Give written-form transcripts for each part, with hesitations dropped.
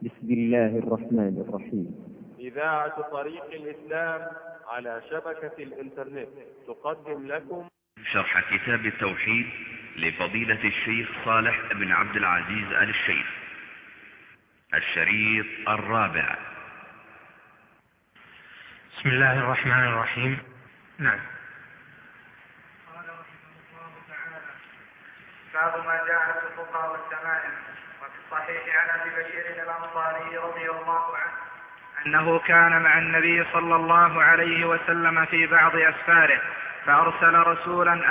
بسم الله الرحمن الرحيم. إذاعة طريق الإسلام على شبكة الإنترنت تقدم لكم شرح كتاب التوحيد لفضيلة الشيخ صالح بن عبد العزيز آل الشيخ، الشريط الرابع. بسم الله الرحمن الرحيم. نعم. قال رحمه الله تعالى: باب ما جاء في الرقى والتمائم. وفي الصحيح عن ابي بشير الانصاري رضي الله عنه انه كان مع النبي صلى الله عليه وسلم في بعض اسفاره، فارسل رسولا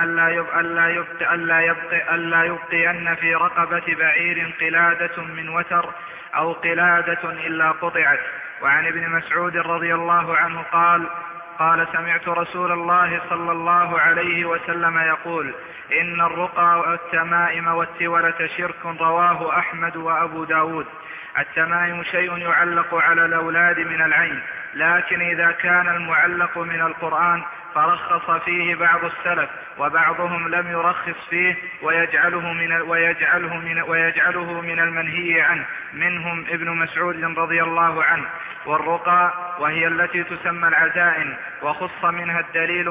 الا يبقين في رقبه بعير قلاده من وتر او قلاده الا قطعت. وعن ابن مسعود رضي الله عنه قال سمعت رسول الله صلى الله عليه وسلم يقول: إن الرقى والتمائم والتولة شرك. رواه أحمد وأبو داود. التمائم شيء يعلق على الأولاد من العين، لكن إذا كان المعلق من القرآن فرخص فيه بعض السلف، وبعضهم لم يرخص فيه ويجعله من المنهي عنه، منهم ابن مسعود رضي الله عنه. والرقى وهي التي تسمى العزائم، وخص منها الدليل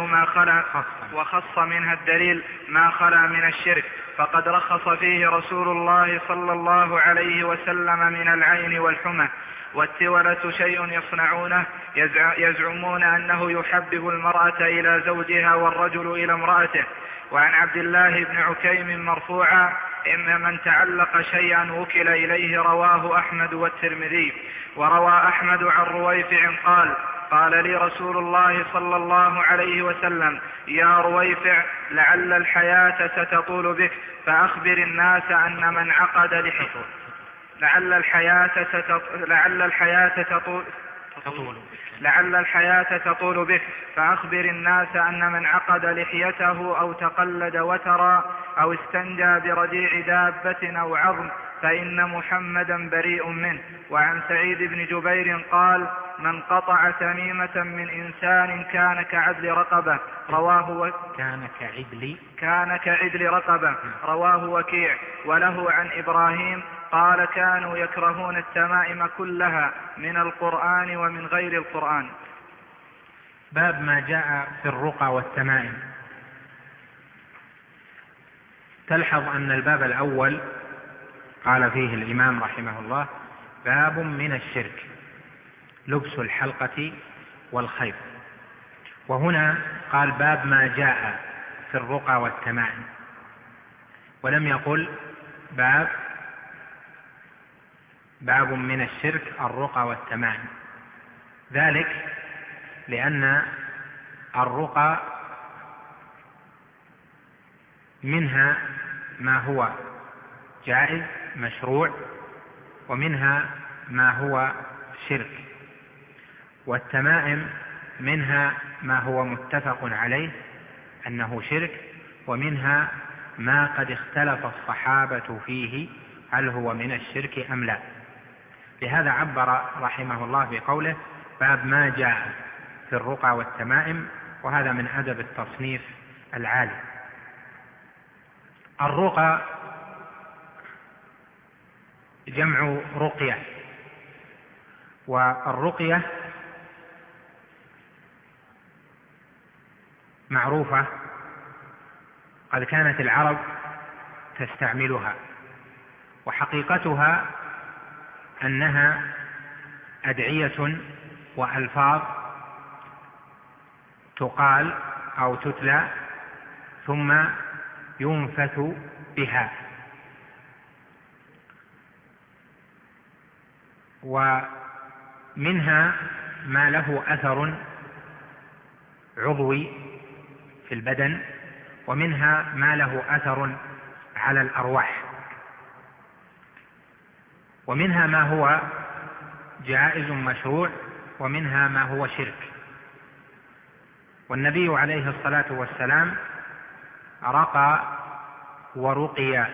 ما خلا من الشرك، فقد رخص فيه رسول الله صلى الله عليه وسلم من العين والحمى. والتولة شيء يصنعونه يزعمون أنه يحبب المرأة إلى زوجها والرجل إلى امرأته. وعن عبد الله بن عكيم مرفوعا: إن من تعلق شيئا وكل إليه. رواه أحمد والترمذي. وروى أحمد عن رويفع قال لي رسول الله صلى الله عليه وسلم: يا رويفع، لعل الحياة ستطول بك، فأخبر الناس أن من عقد لحيته لعل الحياة تطول بك، فأخبر الناس أن من عقد لحيته أو تقلد وترا أو استنجى برجيع دابة أو عظم فإن محمدا بريء منه. وعن سعيد بن جبير قال: من قطع تميمة من إنسان كان كعدل رقبة. كان كعدل رقبة. رواه وكيع. وله عن إبراهيم قال: كانوا يكرهون التمائم كلها من القرآن ومن غير القرآن. باب ما جاء في الرقى والتمائم. تلحظ أن الباب الأول قال فيه الإمام رحمه الله: باب من الشرك، لبس الحلقة والخيط. وهنا قال: باب ما جاء في الرقى والتمائم، ولم يقل باب من الشرك الرقى والتمائم، ذلك لأن الرقى منها ما هو جائز مشروع، ومنها ما هو شرك. والتمائم منها ما هو متفق عليه أنه شرك، ومنها ما قد اختلف الصحابة فيه هل هو من الشرك أم لا. لهذا عبر رحمه الله بقوله: باب ما جاء في الرقى والتمائم، وهذا من أدب التصنيف العالي. الرقى جمع رقية، والرقية معروفة، قد كانت العرب تستعملها، وحقيقتها أنها أدعية وألفاظ تقال أو تتلى ثم ينفث بها. ومنها ما له أثر عضوي في البدن، ومنها ما له أثر على الأرواح، ومنها ما هو جائز مشروع، ومنها ما هو شرك. والنبي عليه الصلاة والسلام رقى ورقي،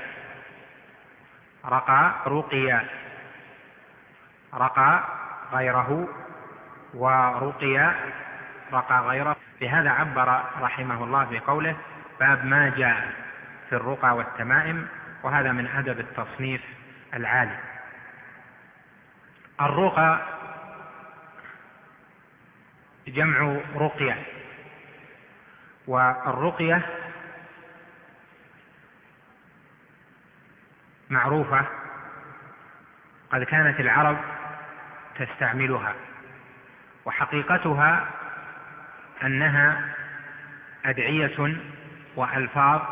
رقى غيره ورقي رقى غيره. بهذا عبر رحمه الله بقوله: باب ما جاء في الرقى والتمائم، وهذا من أدب التصنيف العالي. الرقى جمع رقية، والرقية معروفة، قد كانت العرب تستعملها، وحقيقتها أنها أدعية وألفاظ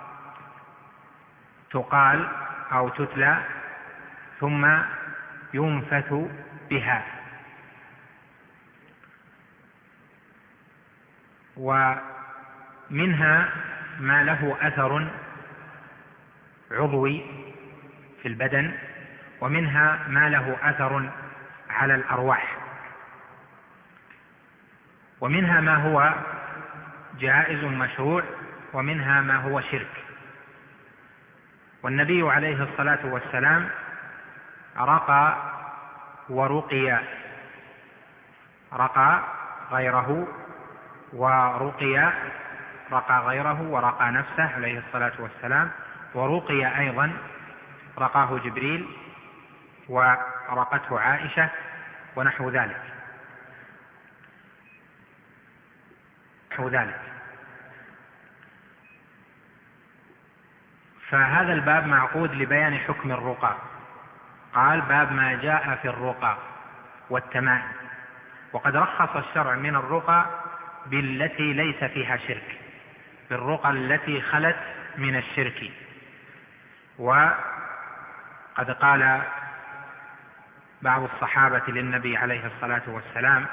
تقال أو تتلى ثم ينفث بها، ومنها ما له أثر عضوي في البدن، ومنها ما له أثر على الأرواح، ومنها ما هو جائز مشروع، ومنها ما هو شرك. والنبي عليه الصلاة والسلام رقى ورقي، رقى غيره ورقي، رقى غيره ورقى نفسه عليه الصلاة والسلام، ورقي أيضا رقاه جبريل ورقته عائشة ونحو ذلك. فهذا الباب معقود لبيان حكم الرقى. قال: باب ما جاء في الرقى والتمائم. وقد رخص الشرع من الرقى بالتي ليس فيها شرك، بالرقى التي خلت من الشرك. وقد قال بعض الصحابة للنبي عليه الصلاة والسلام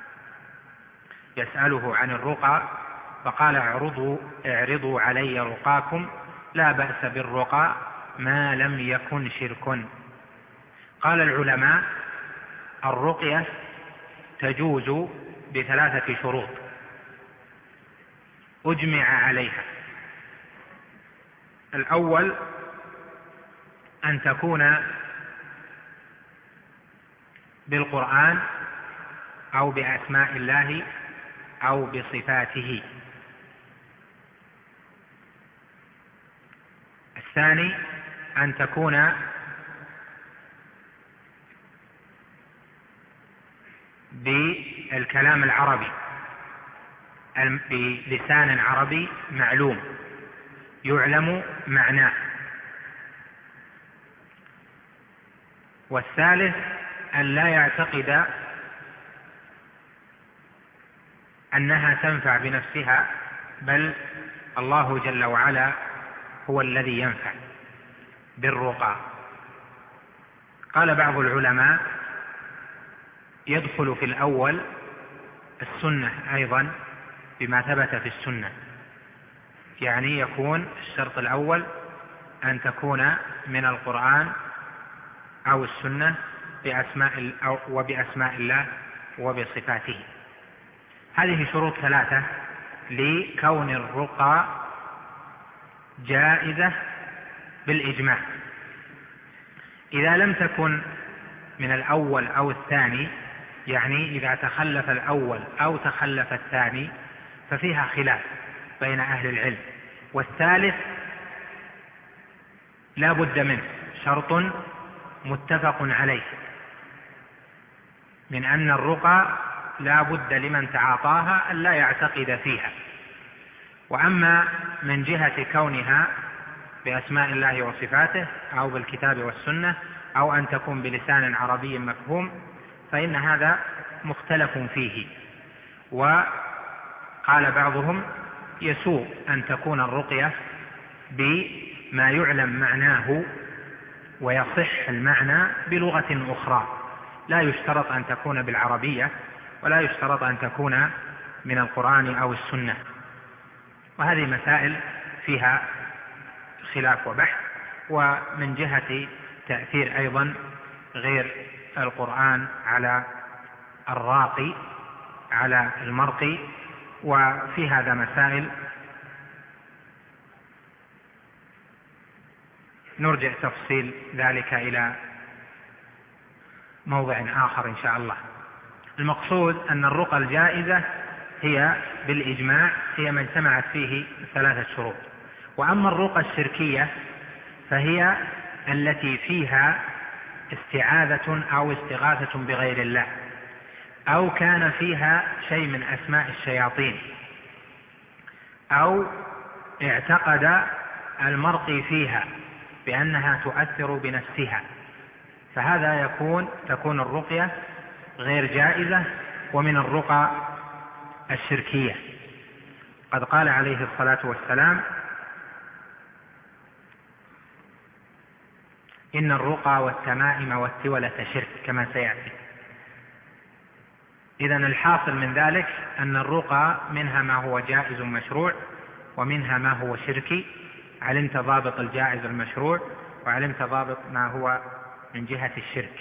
يسأله عن الرقى، فقال: اعرضوا علي رقاكم، لا بأس بالرقى ما لم يكن شرك. قال العلماء: الرقية تجوز ب3 شروط أجمع عليها. الأول أن تكون بالقرآن أو بأسماء الله أو بصفاته. الثاني أن تكون بالكلام العربي، بلسان عربي معلوم يعلم معناه. والثالث أن لا يعتقد أنها تنفع بنفسها، بل الله جل وعلا هو الذي ينفع بالرقى. قال بعض العلماء: يدخل في الأول السنة أيضا بما ثبت في السنة، يعني يكون الشرط الأول أن تكون من القرآن أو السنة وبأسماء الله وبصفاته. هذه شروط 3 لكون الرقى جائزة بالإجماع. إذا لم تكن من الأول أو الثاني، يعني إذا تخلف الأول أو تخلف الثاني، ففيها خلاف بين أهل العلم. والثالث لا بد منه، شرط متفق عليه، من أن الرقى لا بد لمن تعاطاها أن لا يعتقد فيها. وأما من جهة كونها بأسماء الله وصفاته أو بالكتاب والسنة أو أن تكون بلسان عربي مفهوم، فإن هذا مختلف فيه. وقال بعضهم: يسوء أن تكون الرقية بما يعلم معناه ويصح المعنى بلغة أخرى، لا يشترط أن تكون بالعربية، ولا يشترط أن تكون من القرآن أو السنة. وهذه مسائل فيها خلاف وبحث. ومن جهة تأثير أيضا غير القرآن على الراقي، على المرقي، وفي هذا مسائل نرجع تفصيل ذلك إلى موضع آخر إن شاء الله. المقصود أن الرقى الجائزة هي بالإجماع هي ما اجتمعت فيه 3 شروط. وأما الرقى الشركية فهي التي فيها استعاذة أو استغاثة بغير الله، أو كان فيها شيء من أسماء الشياطين، أو اعتقد المرقي فيها بأنها تؤثر بنفسها، فهذا تكون الرقية غير جائزة ومن الرقى الشركية. قد قال عليه الصلاة والسلام: إن الرقى والتمائم والتولة شرك، كما سيأتي. إذن الحاصل من ذلك أن الرقى منها ما هو جائز مشروع ومنها ما هو شركي. علمت ضابط الجائز المشروع وعلمت ضابط ما هو من جهة الشرك.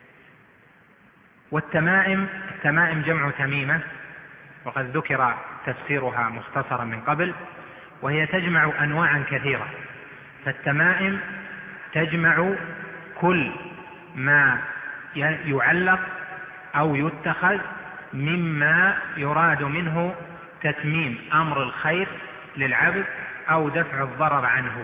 التمائم جمع تميمة، وقد ذكر تفسيرها مختصرا من قبل، وهي تجمع أنواعا كثيرة. فالتمائم تجمع كل ما يعلق أو يتخذ مما يراد منه تتميم أمر الخير للعبد أو دفع الضرر عنه،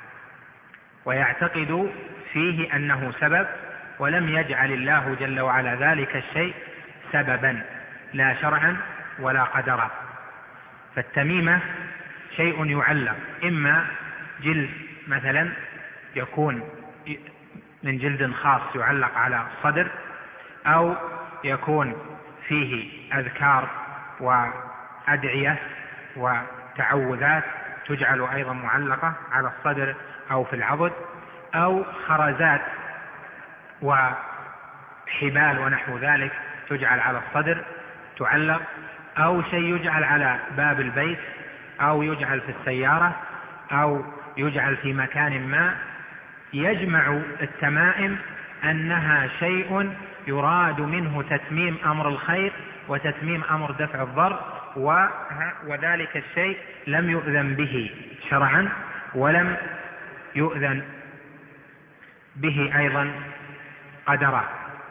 ويعتقد فيه أنه سبب، ولم يجعل الله جل وعلا ذلك الشيء سببا لا شرعا ولا قدرا. فالتميمة شيء يعلق، إما جلد مثلا يكون من جلد خاص يعلق على الصدر، أو يكون فيه أذكار وأدعية وتعوذات تجعل أيضا معلقة على الصدر أو في العضد، أو خرزات وحبال ونحو ذلك تجعل على الصدر تعلق، أو شيء يجعل على باب البيت، أو يجعل في السيارة، أو يجعل في مكان ما. يجمع التمائم أنها شيء يراد منه تتميم أمر الخير وتتميم أمر دفع الضر، وذلك الشيء لم يؤذن به شرعا ولم يؤذن به أيضا قدرا.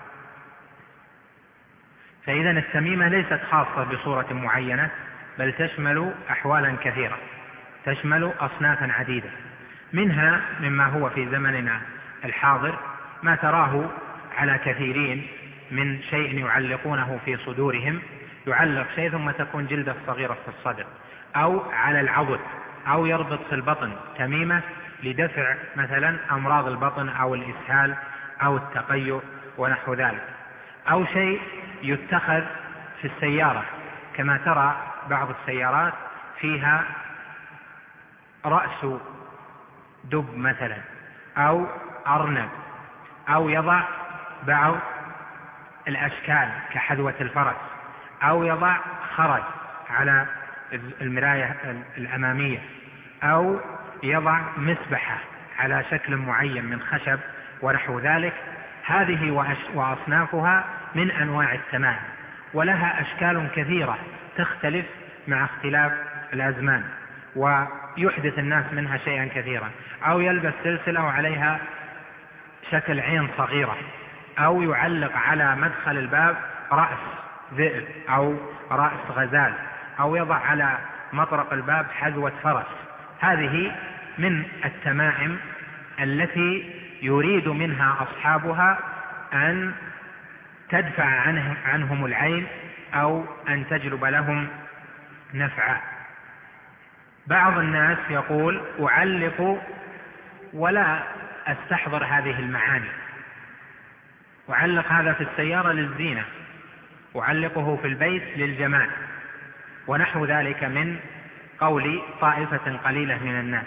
فإذا التميمة ليست خاصة بصورة معينة، بل تشمل أحوالا كثيرة، تشمل أصنافا عديدة. منها مما هو في زمننا الحاضر ما تراه على كثيرين من شيء يعلقونه في صدورهم، يعلق شيء ثم تكون جلدة صغيرة في الصدر، أو على العضد، أو يربط في البطن تميمة لدفع مثلا أمراض البطن أو الإسهال أو التقيؤ ونحو ذلك، أو شيء يتخذ في السيارة، كما ترى بعض السيارات فيها رأس دب مثلا أو أرنب، أو يضع بعض الأشكال كحذوة الفرس، أو يضع خرز على المراية الأمامية، أو يضع مسبحة على شكل معين من خشب ونحو ذلك. هذه وأصنافها من أنواع التمائم، ولها أشكال كثيرة تختلف مع اختلاف الأزمان، ويحدث الناس منها شيئا كثيرا. أو يلبس سلسلة وعليها شكل عين صغيرة، أو يعلق على مدخل الباب رأس ذئب أو رأس غزال، أو يضع على مطرق الباب حذوة فرس. هذه من التمائم التي يريد منها أصحابها أن تدفع عنهم العين أو أن تجلب لهم نفعا. بعض الناس يقول: أعلق ولا أستحضر هذه المعاني، أعلق هذا في السيارة للزينة، أعلقه في البيت للجمال، ونحو ذلك من قول طائفة قليلة من الناس.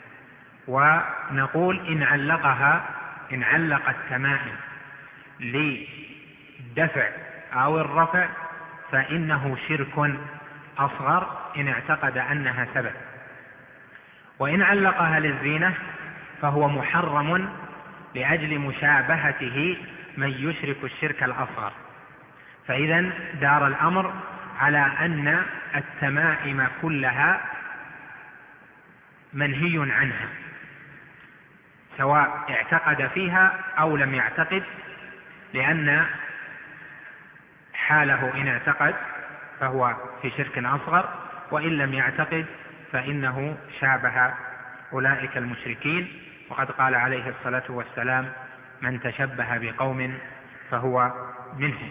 ونقول: إن علق التمائم للدفع أو الرفع فإنه شرك أصغر إن اعتقد أنها سبب، وإن علقها للزينة فهو محرم لأجل مشابهته من يشرك الشرك الأصغر. فإذا دار الأمر على أن التمائم كلها منهي عنها، سواء اعتقد فيها أو لم يعتقد، لأن حاله إن اعتقد فهو في شرك أصغر، وإن لم يعتقد فإنه شابه أولئك المشركين. وقد قال عليه الصلاة والسلام: من تشبه بقوم فهو منهم.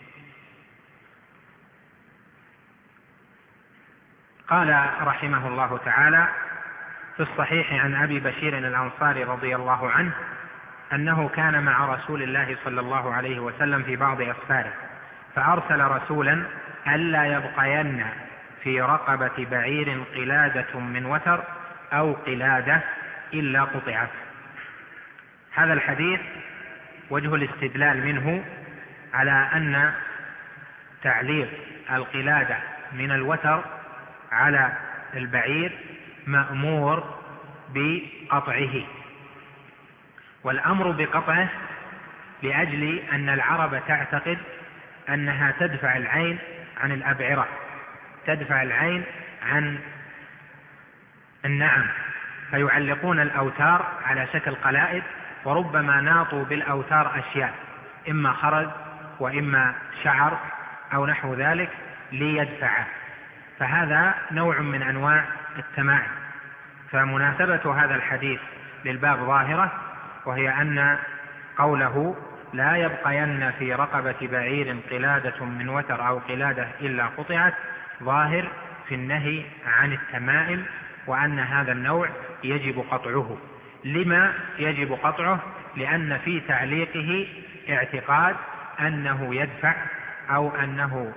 قال رحمه الله تعالى في الصحيح عن أبي بشير الأنصاري رضي الله عنه أنه كان مع رسول الله صلى الله عليه وسلم في بعض أسفاره، فأرسل رسولا ألا يبقين في رقبة بعير قلادة من وتر أو قلادة إلا قطعت. هذا الحديث وجه الاستدلال منه على أن تعليق القلادة من الوتر على البعير مأمور بقطعه، والأمر بقطعه لأجل أن العرب تعتقد أنها تدفع العين عن الأبعرة، تدفع العين عن النعم، فيعلقون الأوتار على شكل قلائد، وربما ناطوا بالأوتار أشياء إما خرز وإما شعر أو نحو ذلك ليدفعه، فهذا نوع من أنواع التماعن. فمناسبة هذا الحديث للباب ظاهرة، وهي أن قوله لا يبقين في رقبة بعير قلادة من وتر أو قلادة إلا قطعت ظاهر في النهي عن التمائم، وأن هذا النوع يجب قطعه. لما يجب قطعه؟ لأن في تعليقه اعتقاد أنه يدفع أو أنه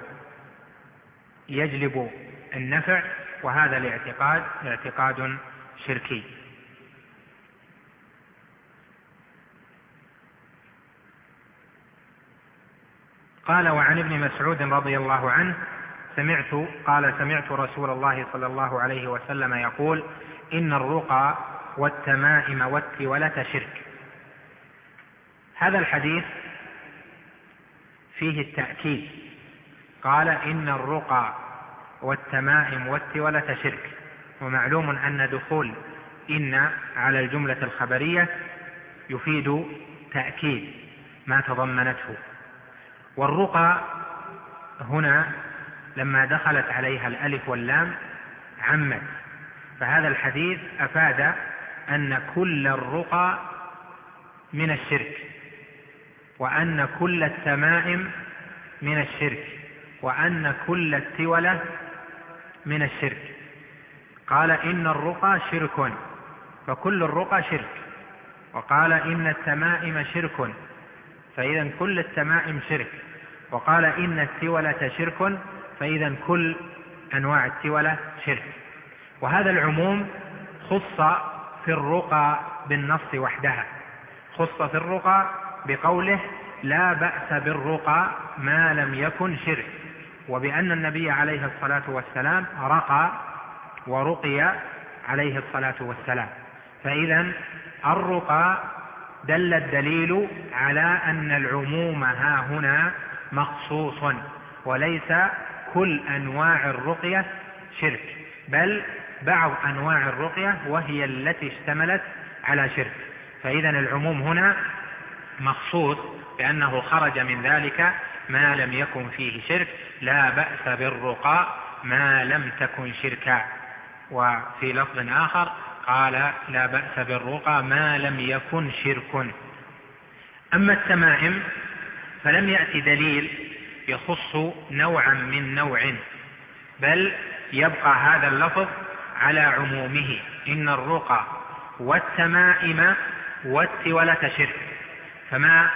يجلب النفع، وهذا الاعتقاد اعتقاد شركي. قال وعن ابن مسعود رضي الله عنه سمعت رسول الله صلى الله عليه وسلم يقول إن الرقى والتمائم والتولة شرك. هذا الحديث فيه التأكيد، قال إن الرقى والتمائم والتولة شرك، ومعلوم أن دخول إن على الجملة الخبرية يفيد تأكيد ما تضمنته. والرقى هنا لما دخلت عليها الألف واللام عمت، فهذا الحديث أفاد أن كل الرقى من الشرك، وأن كل التمائم من الشرك، وأن كل التولة من الشرك. قال إن الرقى شرك، فكل الرقى شرك. وقال إن التمائم شرك، فإذا كل التمائم شرك. وقال إن التولة شرك، فإذا كل أنواع التولة شرك. وهذا العموم خص في الرقى بالنص وحدها، خص في الرقى بقوله لا بأس بالرقى ما لم يكن شرك، وبأن النبي عليه الصلاة والسلام رقى ورقي عليه الصلاة والسلام. فإذا الرقى دل الدليل على أن العموم ها هنا مخصوص، وليس كل أنواع الرقية شرك، بل بعض أنواع الرقية وهي التي اشتملت على شرك. فإذا العموم هنا مخصوص بأنه خرج من ذلك ما لم يكن فيه شرك. لا بأس بالرقى ما لم تكن شركا. وفي لفظ آخر قال لا بأس بالرقى ما لم يكن شرك. أما التمائم فلم يأتي دليل يخص نوعا من نوع، بل يبقى هذا اللفظ على عمومه، إن الرقى والتمائم والتولة شرك. فما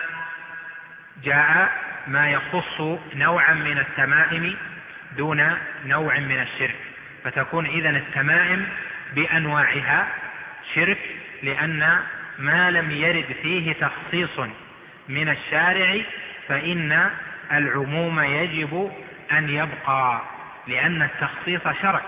جاء ما يخص نوعا من التمائم دون نوع من الشرك، فتكون إذن التمائم بأنواعها شرك، لأن ما لم يرد فيه تخصيص من الشارع فإن العموم يجب أن يبقى، لأن التخصيص شرع،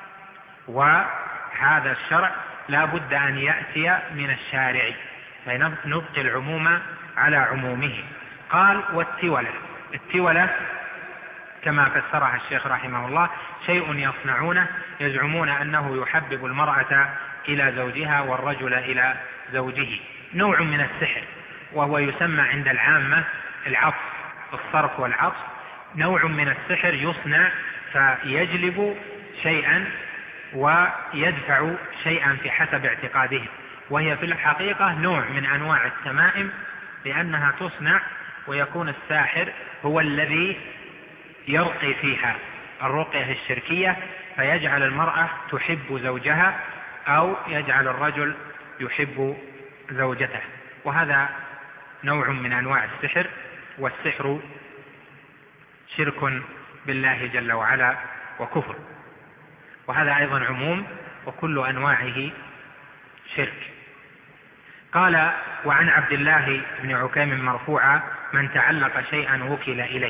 وهذا الشرع لا بد أن يأتي من الشارع، فنبقي العموم على عمومه. قال والتولة، التولة كما فسرها الشيخ رحمه الله شيء يصنعونه يزعمون أنه يحبب المرأة إلى زوجها والرجل إلى زوجه، نوع من السحر، وهو يسمى عند العامة العطف، الصرف والعطف، نوع من السحر يصنع فيجلب شيئا ويدفع شيئا في حسب اعتقادهم، وهي في الحقيقة نوع من أنواع التمائم لأنها تصنع ويكون الساحر هو الذي يرقي فيها الرقية الشركية، فيجعل المرأة تحب زوجها أو يجعل الرجل يحب زوجته، وهذا نوع من أنواع السحر. والسحر شرك بالله جل وعلا وكفر، وهذا أيضا عموم، وكل أنواعه شرك. قال: وعن عبد الله بن عكيم مرفوعا: من تعلق شيئا وكل إليه.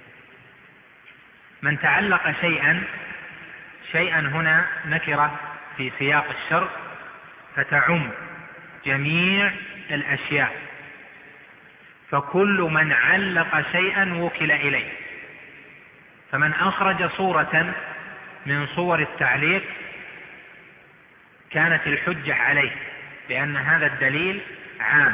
من تعلق شيئا هنا نكرة في سياق الشر، فتعم جميع الأشياء، فكل من علق شيئا وكل إليه. فمن أخرج صورة من صور التعليق كانت الحجة عليه، لأن هذا الدليل عام.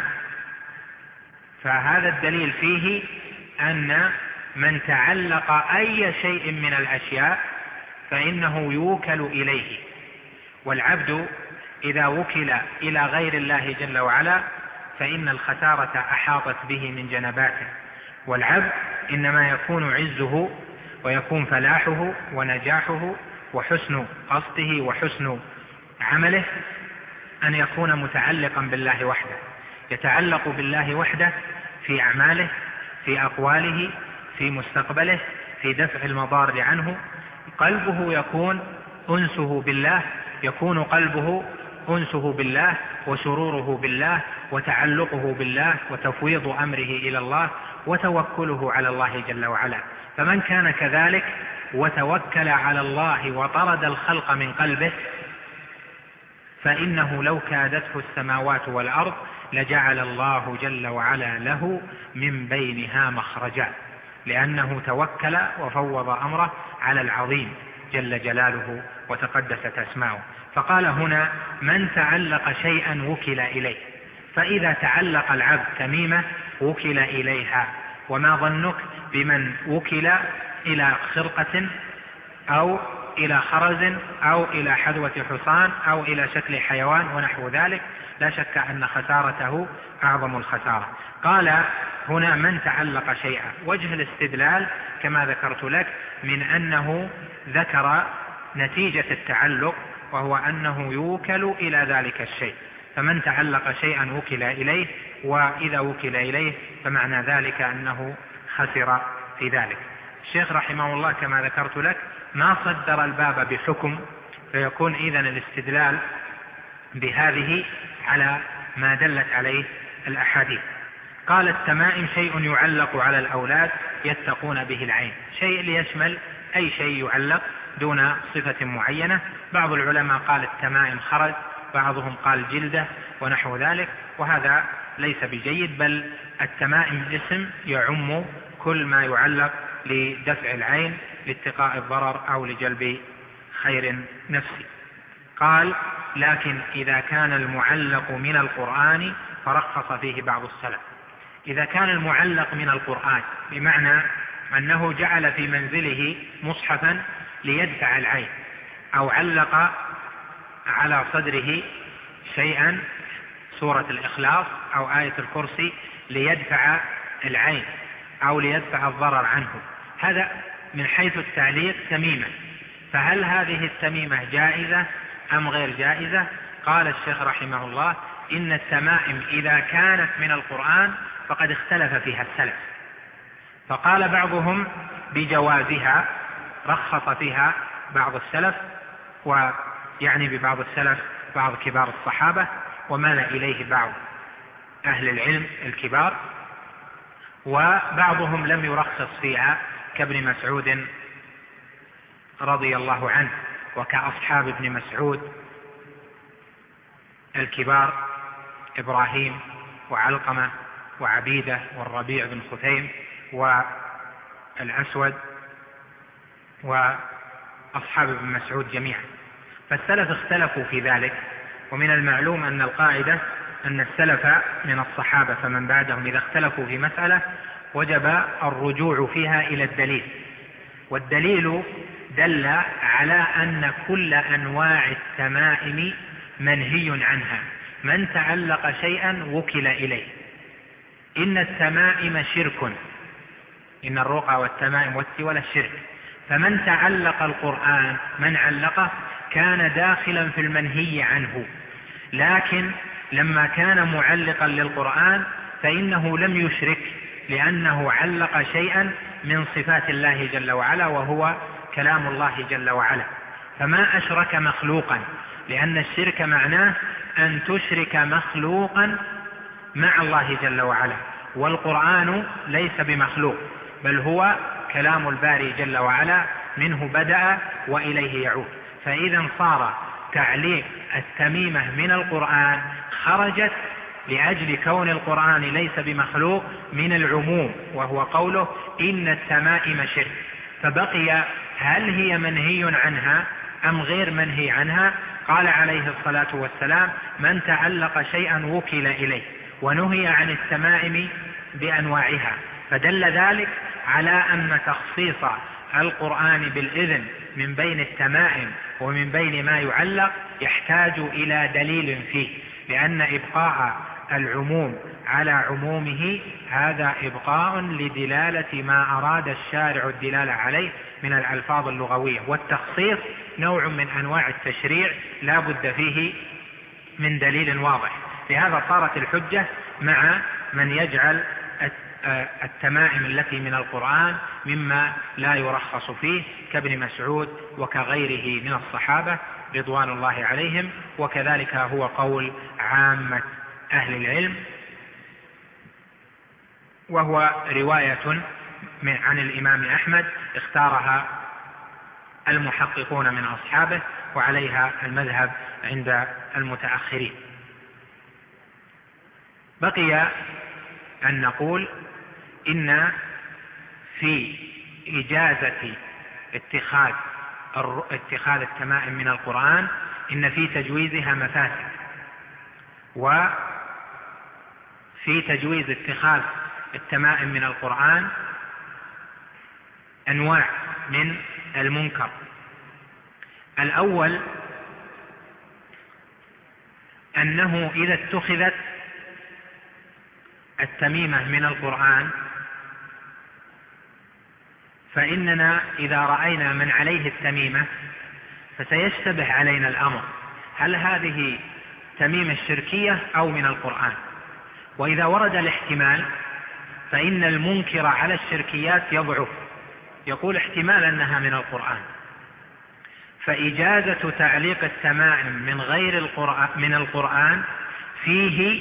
فهذا الدليل فيه أن من تعلق أي شيء من الأشياء فإنه يوكل إليه، والعبد إذا وكل إلى غير الله جل وعلا فإن الخسارة أحاطت به من جنباته. والعبد إنما يكون عزه ويكون فلاحه ونجاحه وحسن قصده وحسن عمله أن يكون متعلقا بالله وحده، يتعلق بالله وحده في أعماله، في أقواله، في مستقبله، في دفع المضار عنه. قلبه يكون أنسه بالله، يكون قلبه أنسه بالله وسروره بالله وتعلقه بالله وتفويض أمره إلى الله وتوكله على الله جل وعلا. فمن كان كذلك وتوكل على الله وطرد الخلق من قلبه فإنه لو كادته السماوات والأرض لجعل الله جل وعلا له من بينها مخرجا، لأنه توكل وفوض أمره على العظيم جل جلاله وتقدست أسماؤه. فقال هنا: من تعلق شيئا وكل إليه. فإذا تعلق العبد تميمة وكل إليها. وما ظنك بمن وكل إلى خرقة أو إلى خرز أو إلى حذوة حصان أو إلى شكل حيوان ونحو ذلك؟ لا شك أن خسارته أعظم الخسارة. قال هنا: من تعلق شيئا. وجه الاستدلال كما ذكرت لك من أنه ذكر نتيجة التعلق، وهو أنه يوكل إلى ذلك الشيء. فمن تعلق شيئا وكل إليه، وإذا وكل إليه فمعنى ذلك أنه خسر في ذلك. الشيخ رحمه الله كما ذكرت لك ما صدر الباب بحكم، فيكون إذن الاستدلال بهذه على ما دلت عليه الأحاديث. قال: التمائم شيء يعلق على الأولاد يتقون به العين. شيء ليشمل أي شيء يعلق دون صفة معينة. بعض العلماء قال التمائم خرز، بعضهم قال جلدة ونحو ذلك، وهذا ليس بجيد، بل التمائم اسم يعم كل ما يعلق لدفع العين لاتقاء الضرر أو لجلب خير نفسي. قال: لكن إذا كان المعلق من القرآن فرخص فيه بعض السلف. إذا كان المعلق من القرآن بمعنى أنه جعل في منزله مصحفا ليدفع العين، أو علق على صدره شيئا سورة الإخلاص أو آية الكرسي ليدفع العين أو ليدفع الضرر عنه، هذا من حيث التعليق تميمة. فهل هذه التميمة جائزة أم غير جائزة؟ قال الشيخ رحمه الله: إن التمائم إذا كانت من القرآن فقد اختلف فيها السلف، فقال بعضهم بجوازها، رخص فيها بعض السلف، ويعني ببعض السلف بعض كبار الصحابة، ومال إليه بعض أهل العلم الكبار، وبعضهم لم يرخص فيها كابن مسعود رضي الله عنه وكأصحاب ابن مسعود الكبار إبراهيم وعلقمة وعبيدة والربيع بن خثيم والأسود وأصحاب ابن مسعود جميعا. فالسلف اختلفوا في ذلك، ومن المعلوم أن القاعدة أن السلف من الصحابة فمن بعدهم إذا اختلفوا في مسألة وجب الرجوع فيها إلى الدليل، والدليل دل على أن كل أنواع التمائم منهي عنها. من تعلق شيئا وكل إليه، إن التمائم شرك، إن الرقى والتمائم والتولى الشرك، فمن تعلق القرآن من علقه كان داخلا في المنهي عنه، لكن لما كان معلقا للقرآن فإنه لم يشرك، لأنه علق شيئا من صفات الله جل وعلا وهو كلام الله جل وعلا، فما أشرك مخلوقا، لأن الشرك معناه أن تشرك مخلوقا مع الله جل وعلا، والقرآن ليس بمخلوق بل هو كلام الباري جل وعلا، منه بدأ وإليه يعود. فإذا صار تعليق التميمة من القرآن خرجت لأجل كون القرآن ليس بمخلوق من العموم، وهو قوله إن التمائم شرك، فبقي هل هي منهي عنها أم غير منهي عنها؟ قال عليه الصلاة والسلام من تعلق شيئا وكل إليه، ونهي عن التمائم بأنواعها، فدل ذلك على أن تخصيص القرآن بالإذن من بين التمائم ومن بين ما يعلق يحتاج إلى دليل فيه، لأن إبقاء العموم على عمومه هذا إبقاء لدلالة ما أراد الشارع الدلالة عليه من الألفاظ اللغوية، والتخصيص نوع من أنواع التشريع لا بد فيه من دليل واضح. لهذا صارت الحجة مع من يجعل التمائم التي من القرآن مما لا يرخص فيه كابن مسعود وكغيره من الصحابة رضوان الله عليهم، وكذلك هو قول عامة أهل العلم، وهو رواية عن الإمام أحمد اختارها المحققون من أصحابه، وعليها المذهب عند المتأخرين. بقي أن نقول إن في إجازة اتخاذ التمائم من القرآن إن في تجويزها مفاسد، وفي تجويز اتخاذ التمائم من القرآن أنواع من المنكر. الأول أنه إذا اتخذت التميمة من القرآن فإننا إذا رأينا من عليه التميمة فسيشتبه علينا الأمر، هل هذه تميمة شركية أو من القرآن؟ وإذا ورد الاحتمال فإن المنكر على الشركيات يضعف، يقول احتمال أنها من القرآن، فإجازة تعليق التمائم من غير القرآن فيه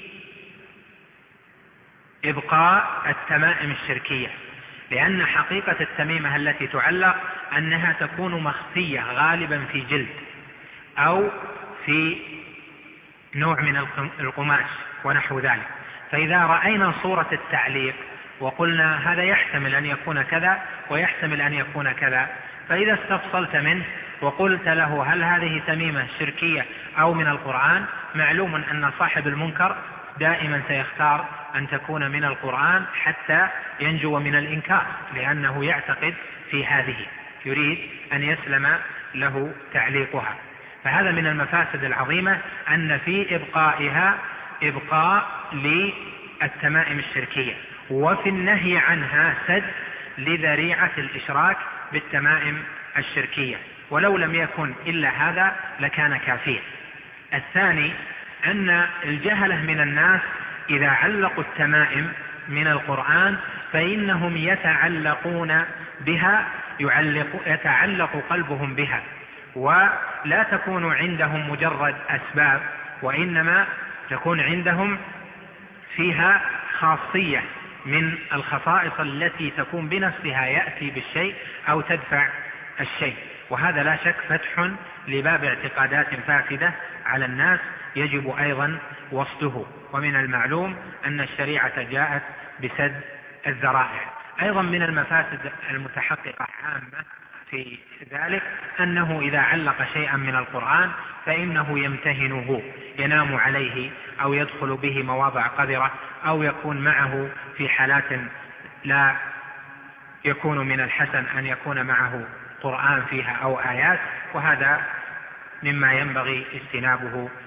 إبقاء التمائم الشركية، لأن حقيقة التميمة التي تعلق أنها تكون مخفية غالبا في جلد أو في نوع من القماش ونحو ذلك، فإذا رأينا صورة التعليق وقلنا هذا يحتمل أن يكون كذا ويحتمل أن يكون كذا، فإذا استفصلت منه وقلت له هل هذه تميمة شركية أو من القرآن، معلوم أن صاحب المنكر دائما سيختار أن تكون من القرآن حتى ينجو من الإنكار، لأنه يعتقد في هذه، يريد أن يسلم له تعليقها. فهذا من المفاسد العظيمة أن في إبقائها إبقاء للتمائم الشركية، وفي النهي عنها سد لذريعة الإشراك بالتمائم الشركية، ولو لم يكن إلا هذا لكان كافيا. الثاني أن الجهلة من الناس إذا علقوا التمائم من القرآن فإنهم يتعلقون بها، يتعلق قلبهم بها، ولا تكون عندهم مجرد أسباب، وإنما تكون عندهم فيها خاصية من الخصائص التي تكون بنفسها يأتي بالشيء أو تدفع الشيء، وهذا لا شك فتح لباب اعتقادات فاسدة على الناس يجب أيضا وصده. ومن المعلوم أن الشريعة جاءت بسد الذرائع. أيضا من المفاسد المتحققة عامة في ذلك أنه إذا علق شيئا من القرآن فإنه يمتهنه، ينام عليه أو يدخل به مواضع قذرة أو يكون معه في حالات لا يكون من الحسن أن يكون معه قرآن فيها أو آيات، وهذا مما ينبغي اجتنابه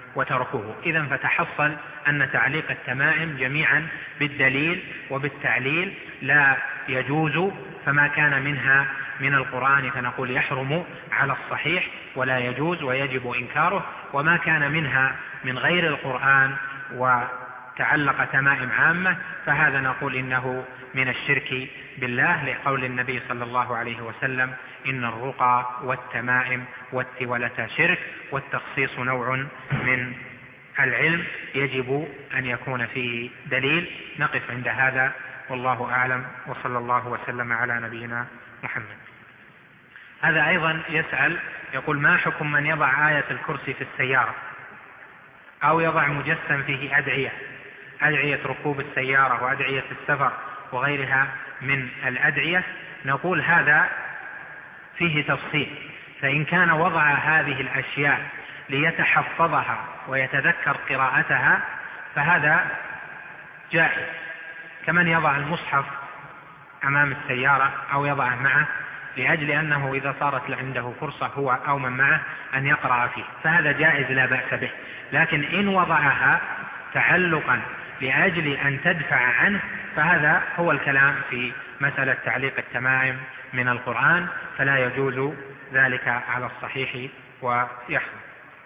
وتركوه. إذن فتحصل أن تعليق التمائم جميعا بالدليل وبالتعليل لا يجوز، فما كان منها من القرآن فنقول يحرم على الصحيح ولا يجوز ويجب إنكاره، وما كان منها من غير القرآن وتعلق تمائم عامة فهذا نقول إنه من الشرك بالله، لقول النبي صلى الله عليه وسلم: إن الرقى والتمائم والتولة شرك، والتخصيص نوع من العلم يجب أن يكون فيه دليل. نقف عند هذا والله أعلم، وصلى الله وسلم على نبينا محمد. هذا أيضا يسأل يقول: ما حكم من يضع آية الكرسي في السيارة أو يضع مجسم فيه أدعية ركوب السيارة وأدعية السفر وغيرها من الأدعية؟ نقول هذا فيه تفصيل، فإن كان وضع هذه الأشياء ليتحفظها ويتذكر قراءتها فهذا جائز، كمن يضع المصحف أمام السيارة أو يضعه معه لأجل أنه إذا صارت عنده فرصة هو أو من معه أن يقرأ فيه، فهذا جائز لا بأس به. لكن إن وضعها تعلقا لأجل أن تدفع عنه فهذا هو الكلام في مسألة تعليق التمائم من القرآن، فلا يجوز ذلك على الصحيح ويحرم.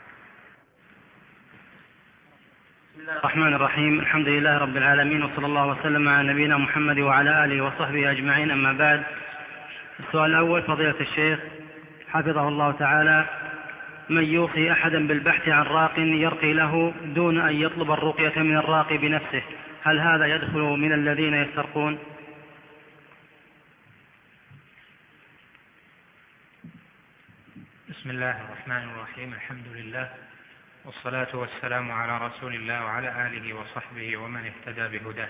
بسم الله الرحمن الرحيم. الحمد لله رب العالمين، وصلى الله وسلم على نبينا محمد وعلى آله وصحبه أجمعين. أما بعد، السؤال الأول: فضيلة الشيخ حفظه الله تعالى، من يوصي أحدا بالبحث عن راق يرقي له دون أن يطلب الرقية من الراقي بنفسه، هل هذا يدخل من الذين يسترقون؟ بسم الله الرحمن الرحيم. الحمد لله والصلاة والسلام على رسول الله وعلى آله وصحبه ومن اهتدى بهداه.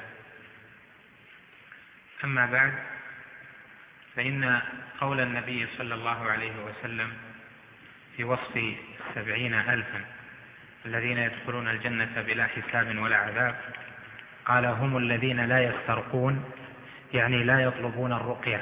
أما بعد، فإن قول النبي صلى الله عليه وسلم في وصف 70,000 الذين يدخلون الجنة بلا حساب ولا عذاب قال: هم الذين لا يسترقون، يعني لا يطلبون الرقية.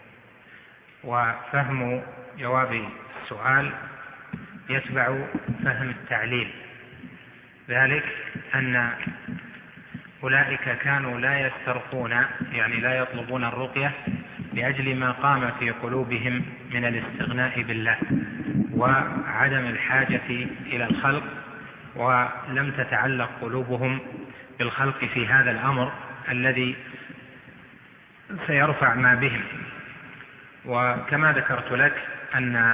وفهم جواب السؤال يتبع فهم التعليل، ذلك أن أولئك كانوا لا يسترقون، يعني لا يطلبون الرقية لأجل ما قام في قلوبهم من الاستغناء بالله وعدم الحاجة إلى الخلق، ولم تتعلق قلوبهم بالخلق في هذا الأمر الذي سيرفع ما بهم. وكما ذكرت لك أن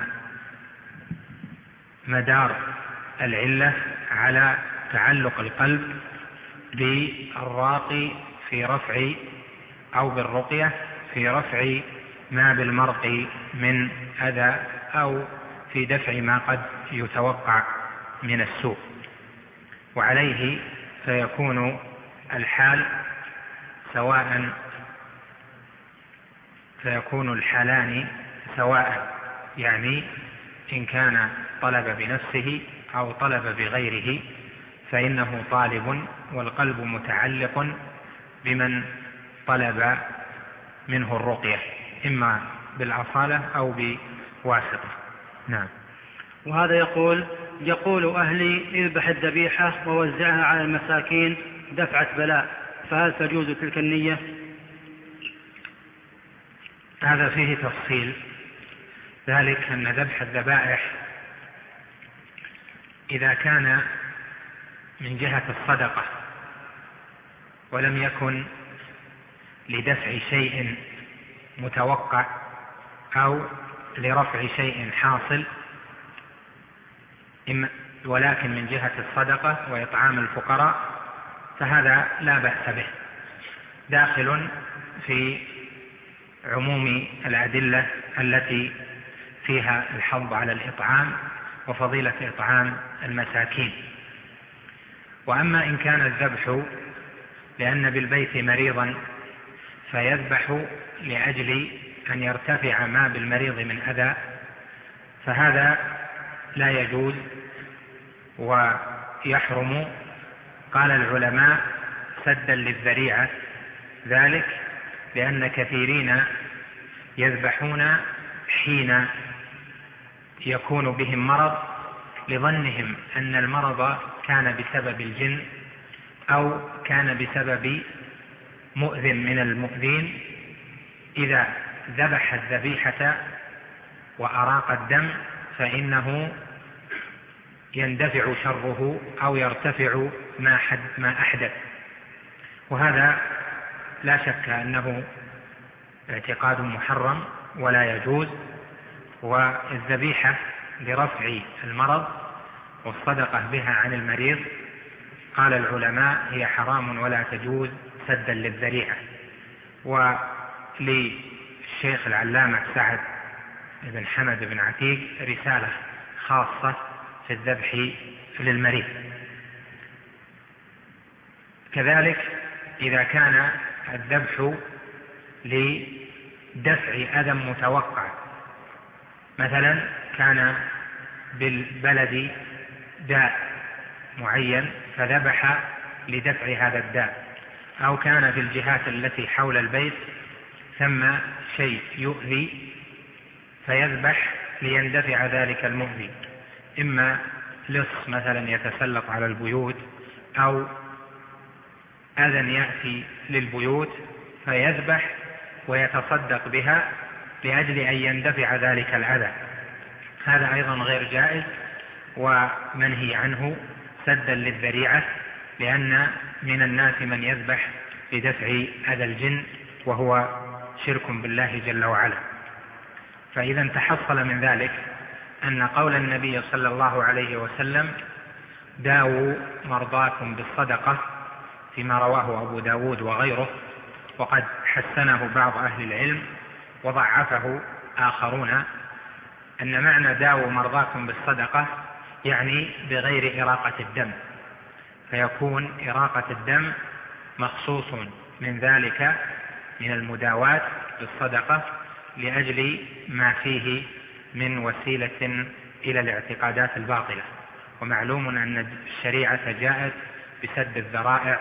مدار العلة على تعلق القلب بالراقي في رفع أو بالرقية في رفع ما بالمرء من أذى أو في دفع ما قد يتوقع من السوء، وعليه فيكون الحال سواء، فيكون الحالان سواء، يعني إن كان طلب بنفسه أو طلب بغيره فإنه طالب، والقلب متعلق بمن طلب منه الرقية إما بالأصالة أو بواسطة. نعم. وهذا يقول أهلي اذبح الذبيحة ووزعها على المساكين دفعة بلاء، فهل تجوز تلك النية؟ هذا فيه تفصيل، ذلك أن ذبح الذبائح إذا كان من جهة الصدقة ولم يكن لدفع شيء متوقع أو لرفع شيء حاصل، ولكن من جهة الصدقة وإطعام الفقراء فهذا لا بأس به، داخل في عموم الأدلة التي فيها الحض على الإطعام وفضيلة إطعام المساكين. وأما إن كان الذبح لأن بالبيت مريضا فيذبح لأجل أن يرتفع ما بالمريض من أذى فهذا لا يجوز ويحرم. قال العلماء سدا للذريعة، ذلك لأن كثيرين يذبحون حين يكون بهم مرض لظنهم أن المرض كان بسبب الجن أو كان بسبب مؤذ من المؤذين، إذا ذبح الذبيحة وأراق الدم فإنه يندفع شره أو يرتفع ما أحدث. وهذا لا شك أنه اعتقاد محرم ولا يجوز. والذبيحة لرفع المرض والصدقة بها عن المريض قال العلماء هي حرام ولا تجوز سدا للذريعة. وللشيخ العلامة سعد بن حمد بن عتيق رسالة خاصة في الذبح للمريض. كذلك إذا كان الذبح لدفع أذى متوقع، مثلا كان بالبلد داء معين فذبح لدفع هذا الداء، أو كان في الجهات التي حول البيت ثم شيء يؤذي فيذبح ليندفع ذلك المؤذي، إما لص مثلا يتسلط على البيوت أو أذى يأتي للبيوت فيذبح ويتصدق بها لأجل أن يندفع ذلك الأذى. هذا أيضا غير جائز ومنهي عنه سدا للذريعة، لأن من الناس من يذبح لدفع أذى الجن وهو شرك بالله جل وعلا. فإذا تحصل من ذلك أن قول النبي صلى الله عليه وسلم داووا مرضاكم بالصدقة فيما رواه أبو داود وغيره، وقد حسنه بعض أهل العلم وضعفه آخرون، أن معنى داووا مرضاكم بالصدقة يعني بغير إراقة الدم، فيكون إراقة الدم مخصوص من ذلك من المداواة بالصدقة لأجل ما فيه من وسيلة إلى الاعتقادات الباطلة. ومعلوم أن الشريعة جاءت بسد الذرائع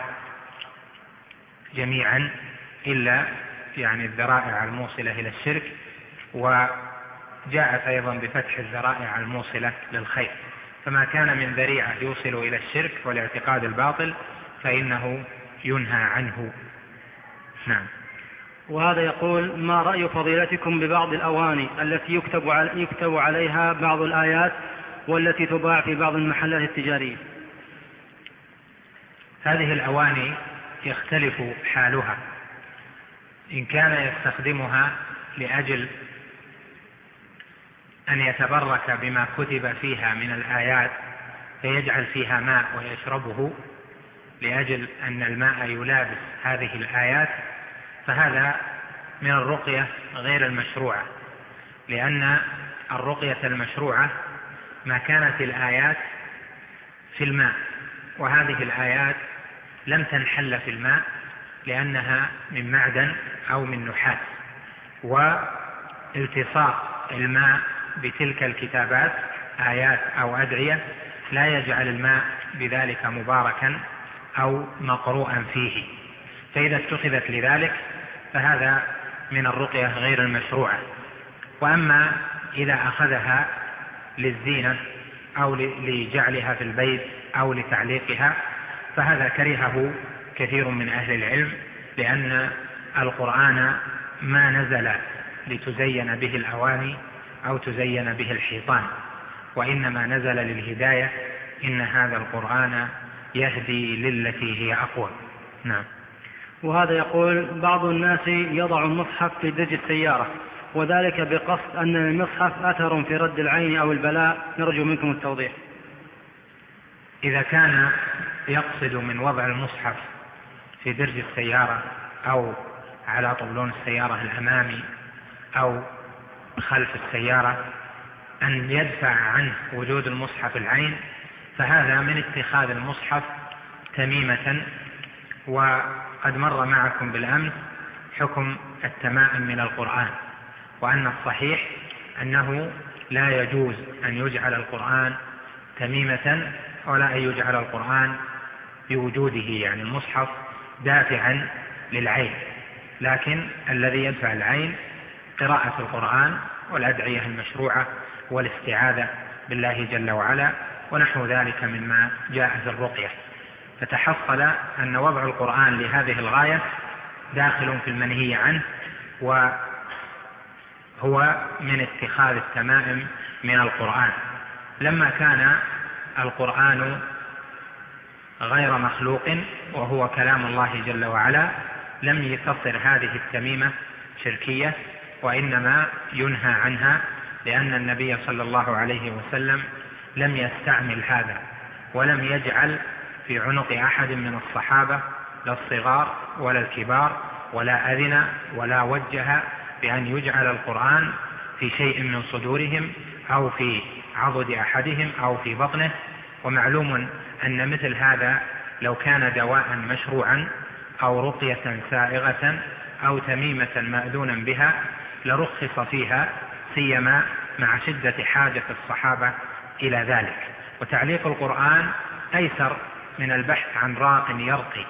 جميعا إلا يعني الذرائع الموصلة إلى الشرك، وجاءت أيضا بفتح الذرائع الموصلة للخير. فما كان من ذريعة يوصل إلى الشرك والاعتقاد الباطل فإنه ينهى عنه. نعم. وهذا يقول: ما رأي فضيلتكم ببعض الأواني التي يكتب عليها بعض الآيات والتي تباع في بعض المحلات التجارية؟ هذه الأواني يختلف حالها، إن كان يستخدمها لأجل أن يتبرك بما كتب فيها من الآيات فيجعل فيها ماء ويشربه لأجل أن الماء يلابس هذه الآيات، فهذا من الرقية غير المشروعة، لأن الرقية المشروعة ما كانت الآيات في الماء، وهذه الآيات لم تنحل في الماء لأنها من معدن أو من نحاس، والتصاق الماء بتلك الكتابات آيات أو أدعية لا يجعل الماء بذلك مباركا أو مقروءا فيه، فإذا اتخذت لذلك فهذا من الرقية غير المشروعة. وأما إذا أخذها للزينة أو لجعلها في البيت أو لتعليقها فهذا كرهه كثير من أهل العلم، لأن القرآن ما نزل لتزين به الأواني أو تزين به الحيطان، وإنما نزل للهداية، إن هذا القرآن يهدي للتي هي أقوى. نعم. وهذا يقول: بعض الناس يضع المصحف في درج السيارة وذلك بقصد أن المصحف أثر في رد العين أو البلاء، نرجو منكم التوضيح. إذا كان يقصد من وضع المصحف في درج السيارة أو على طبلون السيارة الأمامي أو خلف السيارة أن يدفع عنه وجود المصحف العين، فهذا من اتخاذ المصحف تميمة. وقد مر معكم بالأمس حكم التمائم من القرآن، وأن الصحيح أنه لا يجوز أن يجعل القرآن تميمة ولا أن يجعل القرآن بوجوده يعني المصحف دافعا للعين، لكن الذي يدفع العين قراءة القرآن والأدعية المشروعة والاستعاذة بالله جل وعلا ونحو ذلك مما جاء في الرقية. فتحصل أن وضع القرآن لهذه الغاية داخل في المنهي عنه، وهو من اتخاذ التمائم من القرآن. لما كان القرآن غير مخلوق وهو كلام الله جل وعلا لم تصر هذه التميمة شركية، وإنما ينهى عنها، لأن النبي صلى الله عليه وسلم لم يستعمل هذا، ولم يجعل في عنق أحد من الصحابة لا الصغار ولا الكبار، ولا أذن ولا وجه بأن يجعل القرآن في شيء من صدورهم أو في عضد أحدهم أو في بطنه. ومعلوم أن مثل هذا لو كان دواء مشروعا أو رقية سائغة أو تميمة مأذونا بها لرخص فيها، سيما مع شدة حاجة الصحابة إلى ذلك. وتعليق القرآن أيسر من البحث عن راق يرقي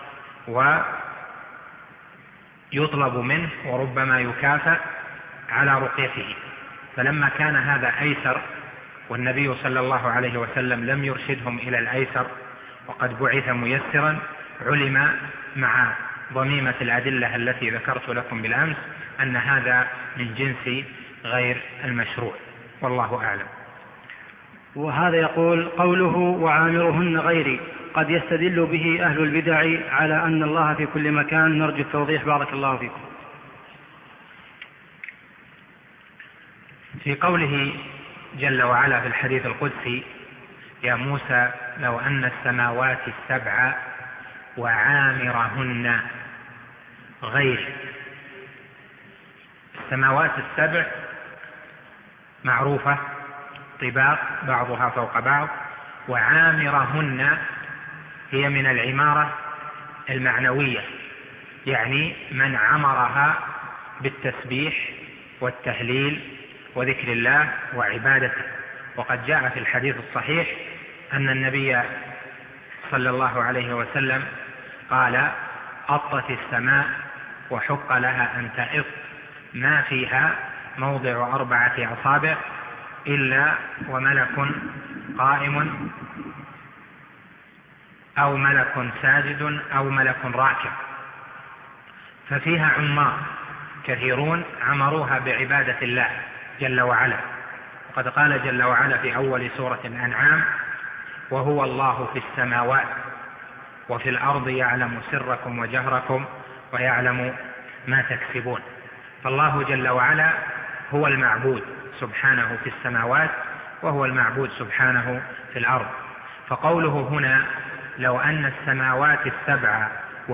ويطلب منه وربما يكافأ على رقيته. فلما كان هذا أيسر والنبي صلى الله عليه وسلم لم يرشدهم إلى الأيسر وقد بعث ميسرا، علم مع ضميمة الأدلة التي ذكرت لكم بالأمس أن هذا من جنس غير المشروع، والله أعلم. وهذا يقول: قوله وعامرهن غيري قد يستدل به أهل البدع على أن الله في كل مكان، نرجو التوضيح بارك الله فيكم. في قوله جل وعلا في الحديث القدسي: يا موسى لو أن السماوات السبع وعامرهن غير. السماوات السبع معروفة طباق بعضها فوق بعض، وعامرهن هي من العمارة المعنوية، يعني من عمرها بالتسبيح والتهليل وذكر الله وعبادته. وقد جاء في الحديث الصحيح أن النبي صلى الله عليه وسلم قال: أطت السماء وحق لها أن تئط ما فيها موضع 4 أصابع إلا وملك قائم أو ملك ساجد أو ملك راكع، ففيها عمار كثيرون عمروها بعبادة الله جل وعلا. وقد قال جل وعلا في أول سورة الأنعام: وهو الله في السماوات وفي الأرض يعلم سركم وجهركم ويعلم ما تكسبون. فالله جل وعلا هو المعبود سبحانه في السماوات، وهو المعبود سبحانه في الأرض. فقوله هنا لو أن السماوات السبع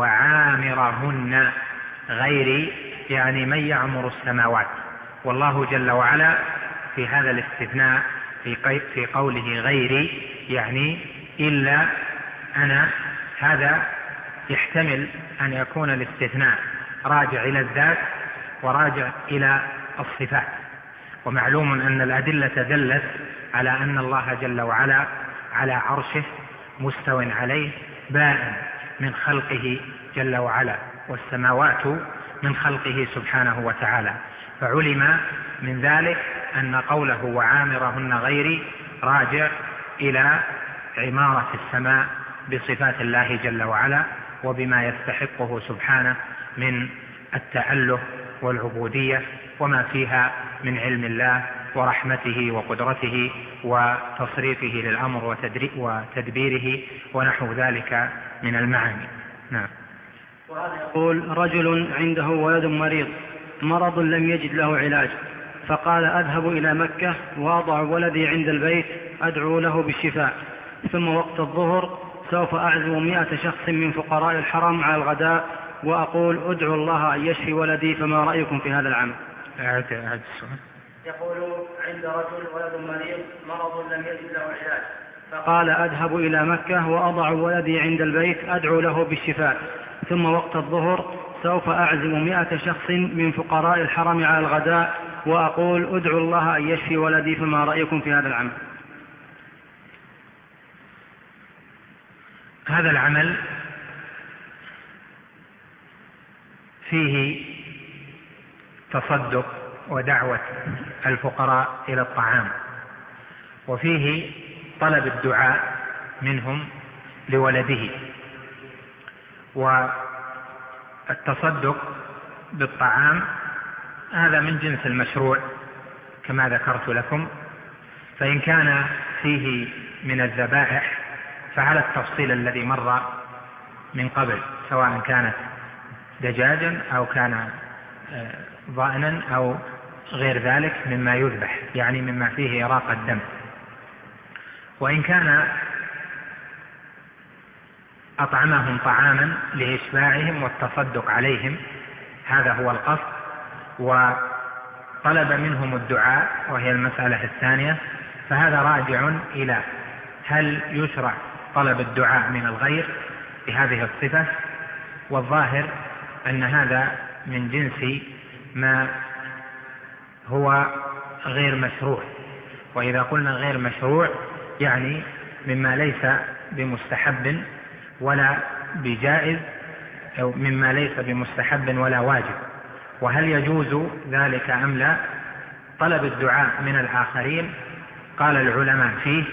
وعامرهن غيري، يعني من يعمر السماوات. والله جل وعلا في هذا الاستثناء في قوله غيري يعني إلا أنا، هذا يحتمل أن يكون الاستثناء راجع إلى الذات وراجع إلى الصفات. ومعلوم أن الأدلة دلت على أن الله جل وعلا على عرشه مستو عليه بائن من خلقه جل وعلا، والسماوات من خلقه سبحانه وتعالى. فعلم من ذلك أن قوله وعامرهن غيري راجع إلى عمارة السماء بصفات الله جل وعلا وبما يستحقه سبحانه من التأله والعبودية وما فيها من علم الله ورحمته وقدرته وتصريفه للأمر وتدبيره ونحو ذلك من المعاني. نعم. وهذا يقول: رجل عنده ولد مريض مرض لم يجد له علاج، فقال: أذهب إلى مكة وأضع ولدي عند البيت أدعو له بالشفاء، ثم وقت الظهر سوف أعزم 100 شخص من فقراء الحرم على الغداء وأقول أدعو الله أن يشفي ولدي، فما رأيكم في هذا العمل؟ أعد السؤال. يقول: عند رجل ولد مريض مرض لم يجد له علاج، فقال: أذهب إلى مكة وأضع ولدي عند البيت أدعو له بالشفاء، ثم وقت الظهر سوف أعزم 100 شخص من فقراء الحرم على الغداء وأقول أدعو الله أن يشفي ولدي، فما رأيكم في هذا العمل؟ هذا العمل فيه تصدق ودعوة الفقراء إلى الطعام، وفيه طلب الدعاء منهم لولده. والتصدق بالطعام هذا من جنس المشروع كما ذكرت لكم، فإن كان فيه من الذبائح فعلى التفصيل الذي مر من قبل، سواء كانت دجاجا أو كان ضأنا أو غير ذلك مما يذبح، يعني مما فيه إراقة الدم. وإن كان أطعمهم طعاما لإشباعهم والتصدق عليهم، هذا هو القصد، وطلب منهم الدعاء وهي المسألة الثانية، فهذا راجع إلى هل يشرع طلب الدعاء من الغير بهذه الصفة، والظاهر أن هذا من جنس ما هو غير مشروع. وإذا قلنا غير مشروع يعني مما ليس بمستحب ولا بجائز، أو مما ليس بمستحب ولا واجب. وهل يجوز ذلك أم لا؟ طلب الدعاء من الآخرين قال العلماء فيه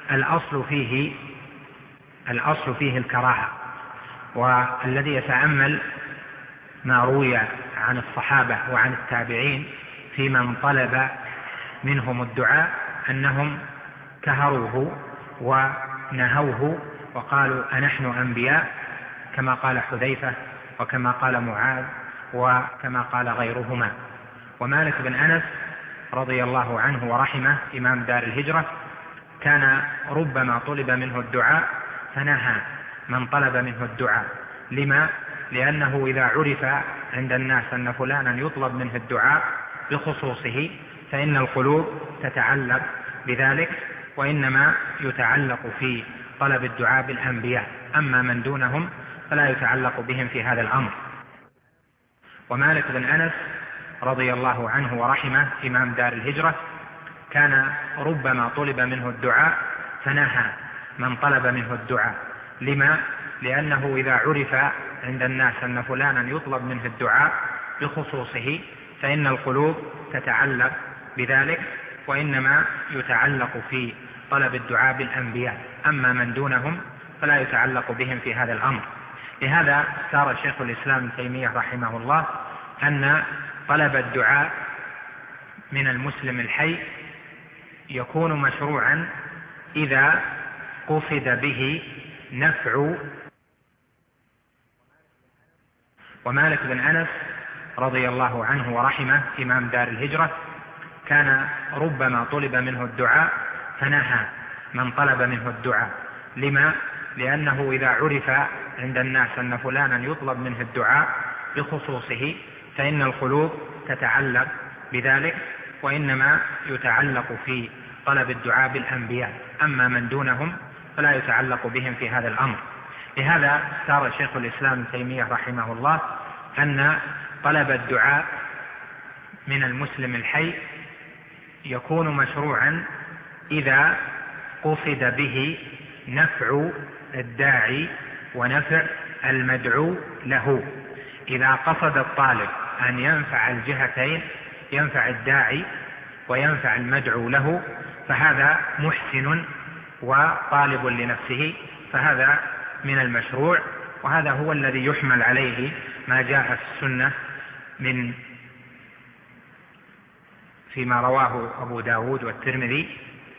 الأصل فيه الكراهة. والذي يتأمل ما روي عن الصحابة وعن التابعين في من طلب منهم الدعاء أنهم كهروه ونهوه وقالوا أنحن أنبياء، كما قال حذيفة وكما قال معاذ وكما قال غيرهما. ومالك بن أنس رضي الله عنه ورحمه إمام دار الهجرة كان ربما طلب منه الدعاء فنهى من طلب منه الدعاء. لما؟ لأنه إذا عرف عند الناس أن فلانا يطلب منه الدعاء بخصوصه فإن القلوب تتعلق بذلك، وإنما يتعلق في طلب الدعاء بالأنبياء، أما من دونهم فلا يتعلق بهم في هذا الأمر. ومالك بن أنس رضي الله عنه ورحمه إمام دار الهجرة كان ربما طلب منه الدعاء فنهى من طلب منه الدعاء. لما؟ لأنه إذا عرف عند الناس أن فلانا يطلب منه الدعاء بخصوصه فإن القلوب تتعلق بذلك، وإنما يتعلق في طلب الدعاء بالأنبياء، أما من دونهم فلا يتعلق بهم في هذا الأمر. لهذا اختار شيخ الإسلام ابن تيمية رحمه الله أن طلب الدعاء من المسلم الحي يكون مشروعا إذا قصد به نفع. ومالك بن أنس رضي الله عنه ورحمه إمام دار الهجرة كان ربما طلب منه الدعاء فنهى من طلب منه الدعاء. لما؟ لأنه إذا عرف عند الناس أن فلانا يطلب منه الدعاء بخصوصه فإن القلوب تتعلق بذلك، وإنما يتعلق في طلب الدعاء بالأنبياء، أما من دونهم فلا يتعلق بهم في هذا الأمر. لهذا اختار شيخ الإسلام ابن تيمية رحمه الله أن طلب الدعاء من المسلم الحي يكون مشروعا إذا قصد به نفع الداعي ونفع المدعو له. إذا قصد الطالب أن ينفع الجهتين، ينفع الداعي وينفع المدعو له، فهذا محسن وطالب لنفسه، فهذا من المشروع. وهذا هو الذي يحمل عليه ما جاء في السنة من فيما رواه أبو داود والترمذي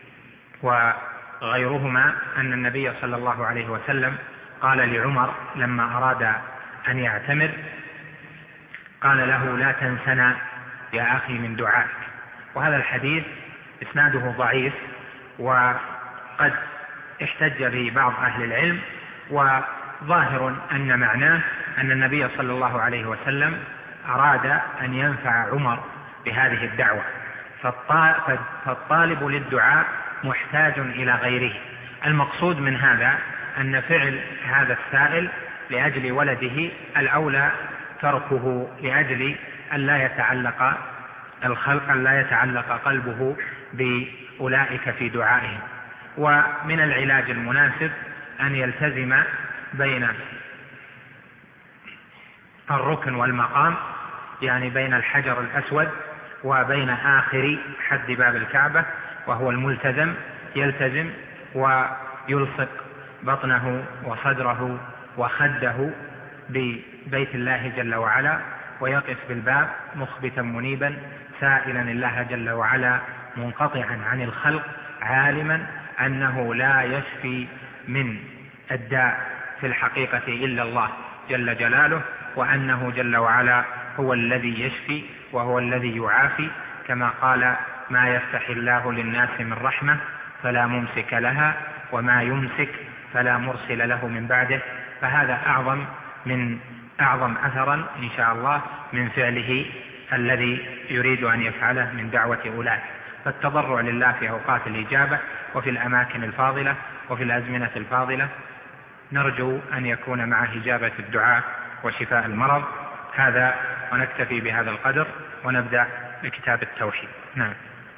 وغيرهما أن النبي صلى الله عليه وسلم قال لعمر لما أراد أن يعتمر قال له: لا تنسنا يا أخي من دعائك. وهذا الحديث إسناده ضعيف، وقد احتج به بعض أهل العلم، وظاهر أن معناه أن النبي صلى الله عليه وسلم أراد أن ينفع عمر بهذه الدعوة، فالطالب للدعاء محتاج إلى غيره. المقصود من هذا أن فعل هذا السائل لأجل ولده الأولى تركه لأجل أن لا يتعلق الخلق، أن لا يتعلق قلبه بأولئك في دعائهم. ومن العلاج المناسب أن يلتزم بين الركن والمقام، يعني بين الحجر الأسود وبين آخر حد باب الكعبة، وهو الملتزم، يلتزم ويلصق بطنه وصدره وخده ببيت الله جل وعلا، ويقف بالباب مخبتا منيبا سائلا الله جل وعلا منقطعا عن الخلق، عالما أنه لا يشفي من الداء في الحقيقة إلا الله جل جلاله، وأنه جل وعلا هو الذي يشفي وهو الذي يعافي، كما قال: ما يفتح الله للناس من رحمة فلا ممسك لها وما يمسك فلا مرسل له من بعده. فهذا أعظم أثرا إن شاء الله من فعله الذي يريد أن يفعله من دعوة أولئك. فالتضرع لله في أوقات الإجابة وفي الأماكن الفاضلة وفي الأزمنة الفاضلة، نرجو أن يكون مع إجابة الدعاء وشفاء المرض. هذا، ونكتفي بهذا القدر ونبدأ بكتاب التوحيد. نعم.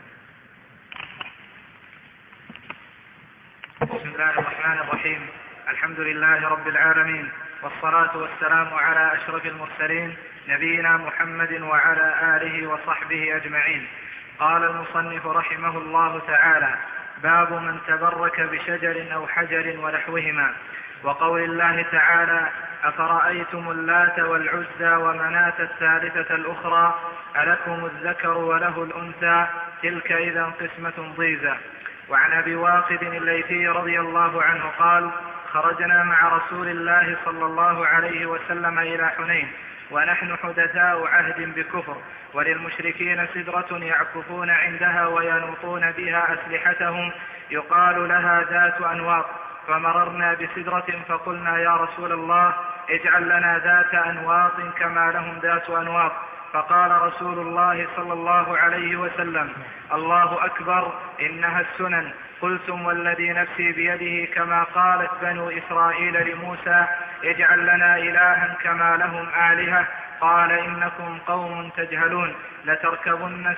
بسم الله الرحمن الرحيم. الحمد لله رب العالمين، والصلاة والسلام على أشرف المرسلين نبينا محمد وعلى آله وصحبه أجمعين. قال المصنف رحمه الله تعالى: باب من تبرك بشجر أو حجر ونحوهما. وقول الله تعالى: أفرأيتم اللات والعزى ومناة الثالثة الأخرى ألكم الذكر وله الأنثى تلك إذا قسمة ضيزى. وعن أبي واقد الليثي رضي الله عنه قال: خرجنا مع رسول الله صلى الله عليه وسلم إلى حنين ونحن حدثاء عهد بكفر، وللمشركين سدرة يعكفون عندها وينوطون بها أسلحتهم يقال لها ذات أنواط، فمررنا بسدرة فقلنا: يا رسول الله اجعل لنا ذات أنواط كما لهم ذات أنواط. فقال رسول الله صلى الله عليه وسلم: الله أكبر، إنها السنن. قلتم والذي نفسي بيده كما قالت بنو إسرائيل لموسى: اجعل لنا إلها كما لهم آلهة. قال: إنكم قوم تجهلون، لتركبن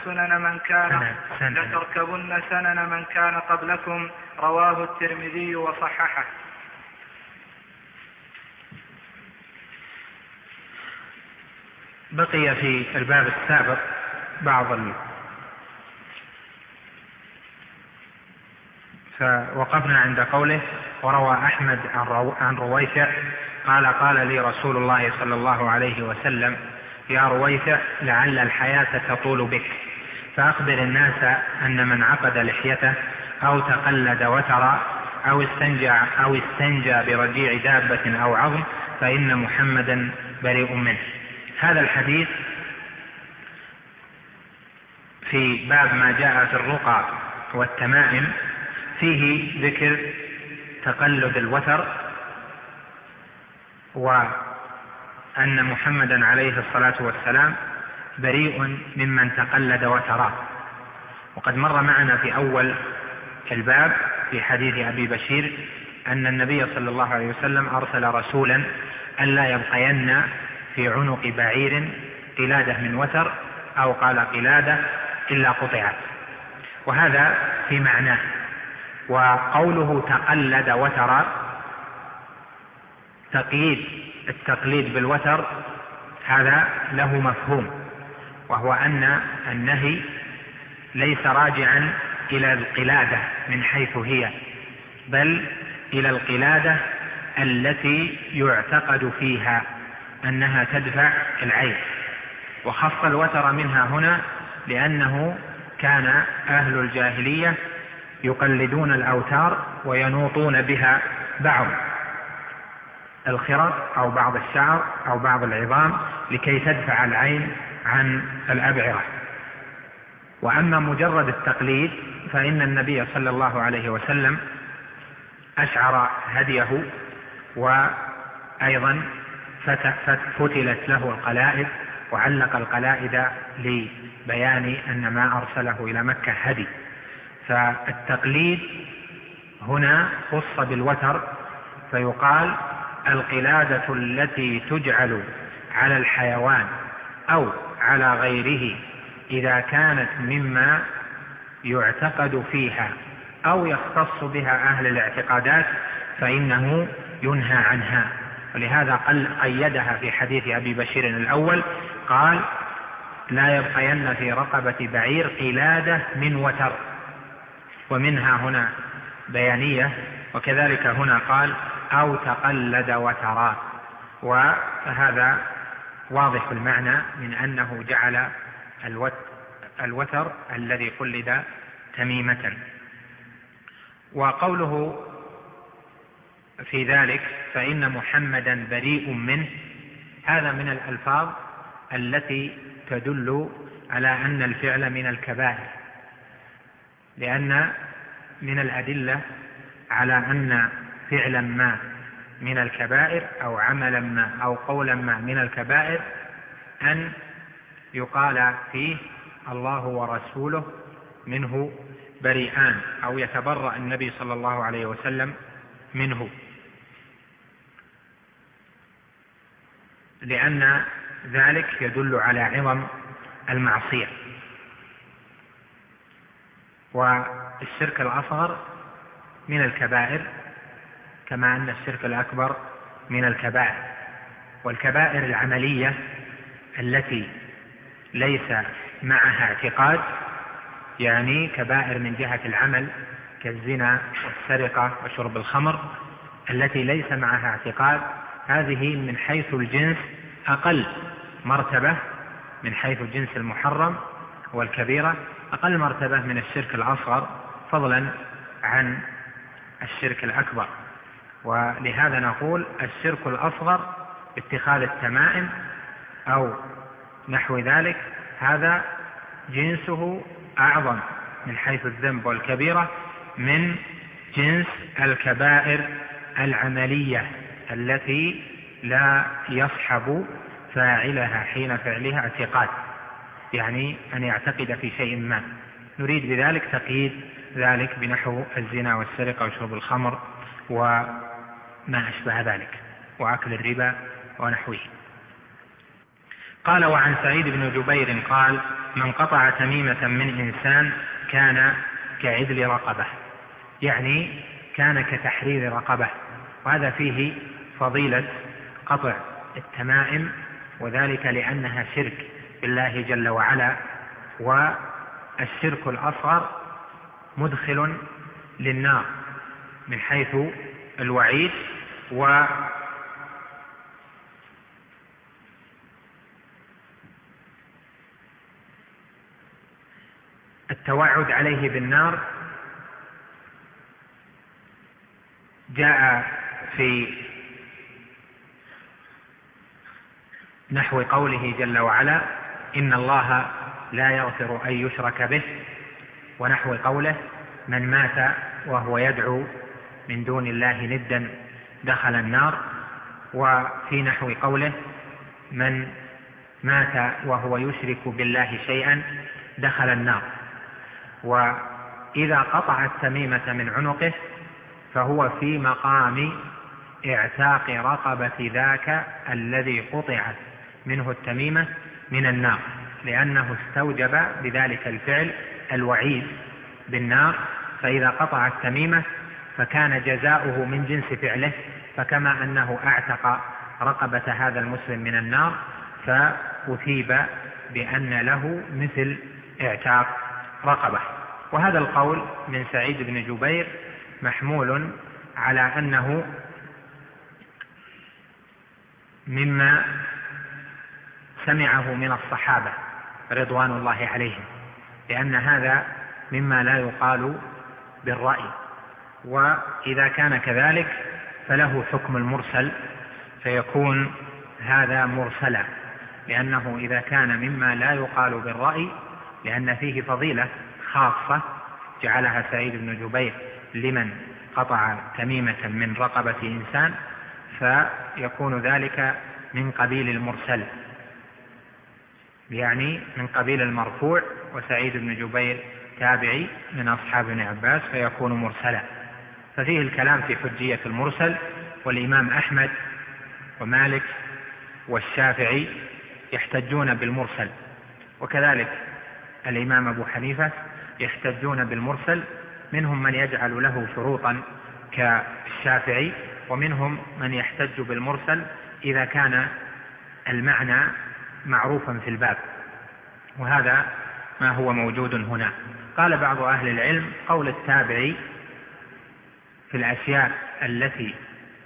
سنن من كان قبلكم. رواه الترمذي وصححه. بقي في الباب السابق بعض فوقفنا عند قوله: وروى أحمد عن رويفع قال: قال لي رسول الله صلى الله عليه وسلم: يا رويفع لعل الحياة تطول بك، فأخبر الناس أن من عقد لحيته أو تقلد وترا أو استنجى برجيع دابة أو عظم فإن محمدا بريء منه. هذا الحديث في باب ما جاء في الرقى والتمائم فيه ذكر تقلد الوتر، وأن محمدا عليه الصلاة والسلام بريء ممن تقلد وتراه. وقد مر معنا في أول الباب في حديث أبي بشير أن النبي صلى الله عليه وسلم أرسل رسولا ألا يبقين في عنق بعير قلادة من وتر أو قال قلادة إلا قطعت، وهذا في معناه. وقوله تقلد وتر، التقليد بالوتر هذا له مفهوم، وهو أن النهي ليس راجعا إلى القلادة من حيث هي، بل إلى القلادة التي يعتقد فيها أنها تدفع العين. وخص الوتر منها هنا لأنه كان أهل الجاهلية يقلدون الأوتار وينوطون بها بعض الخرق أو بعض الشعر أو بعض العظام لكي تدفع العين عن الأبعرة. وأما مجرد التقليد فإن النبي صلى الله عليه وسلم أشعر هديه، وأيضا فتلت له القلائد وعلق القلائد لبيان أن ما أرسله إلى مكة هدي. فالتقليد هنا خص بالوتر، فيقال القلادة التي تجعل على الحيوان أو على غيره إذا كانت مما يعتقد فيها أو يختص بها أهل الاعتقادات فإنه ينهى عنها. ولهذا قيدها في حديث أبي بشير الأول، قال: لا يبقين في رقبة بعير قلادة من وتر. ومنها هنا بيانية، وكذلك هنا قال أو تقلد وترى، وهذا واضح المعنى من أنه جعل الوتر الذي قلد تميمة. وقوله في ذلك فإن محمدا بريء منه، هذا من الألفاظ التي تدل على أن الفعل من الكبائر، لأن من الأدلة على أن فعلا ما من الكبائر أو عملا ما أو قولا ما من الكبائر أن يقال فيه الله ورسوله منه بريئان، أو يتبرأ النبي صلى الله عليه وسلم منه، لأن ذلك يدل على عظم المعصية. والشرك الأصغر من الكبائر كما أن الشرك الأكبر من الكبائر. والكبائر العملية التي ليس معها اعتقاد، يعني كبائر من جهة العمل كالزنا والسرقة وشرب الخمر، التي ليس معها اعتقاد، هذه من حيث الجنس أقل مرتبة، من حيث الجنس المحرم والكبيرة أقل مرتبة من الشرك الأصغر، فضلا عن الشرك الأكبر. ولهذا نقول الشرك الأصغر اتخاذ التمائم أو نحو ذلك، هذا جنسه أعظم من حيث الذنب والكبيرة من جنس الكبائر العملية التي لا يصحب فاعلها حين فعلها اعتقاد، يعني أن يعتقد في شيء ما. نريد بذلك تقييد ذلك بنحو الزنا والسرقة وشرب الخمر وما أشبه ذلك وأكل الربا ونحوه. قال وعن سعيد بن جبير قال من قطع تميمة من إنسان كان كعدل رقبة، يعني كان كتحرير رقبة. وهذا فيه فضيلة قطع التمائم، وذلك لأنها شرك بالله جل وعلا، والشرك الأصغر مدخل للنار من حيث الوعيد التوعد عليه بالنار. جاء في نحو قوله جل وعلا إن الله لا يغفر أن يشرك به، ونحو قوله من مات وهو يدعو من دون الله ندا دخل النار، وفي نحو قوله من مات وهو يشرك بالله شيئا دخل النار. وإذا قطع التميمة من عنقه فهو في مقام اعتاق رقبة ذاك الذي قطعت منه التميمة من النار، لأنه استوجب بذلك الفعل الوعيد بالنار. فإذا قطع التميمة فكان جزاؤه من جنس فعله، فكما أنه اعتق رقبة هذا المسلم من النار فأثيب بأن له مثل اعتاق رقبة. وهذا القول من سعيد بن جبير محمول على أنه مما سمعه من الصحابة رضوان الله عليهم، لأن هذا مما لا يقال بالرأي. وإذا كان كذلك فله حكم المرسل، فيكون هذا مرسلا، لأنه إذا كان مما لا يقال بالرأي لأن فيه فضيلة خاصة جعلها سعيد بن جبير لمن قطع تميمة من رقبة إنسان، فيكون ذلك من قبيل المرسل، يعني من قبيل المرفوع، وسعيد بن جبير تابعي من أصحاب ابن عباس فيكون مرسلا. ففيه الكلام في حجية المرسل، والإمام أحمد ومالك والشافعي يحتجون بالمرسل، وكذلك الإمام أبو حنيفة يحتجون بالمرسل، منهم من يجعل له شروطا كالشافعي، ومنهم من يحتج بالمرسل إذا كان المعنى معروفا في الباب، وهذا ما هو موجود هنا. قال بعض أهل العلم قول التابعي في الأشياء التي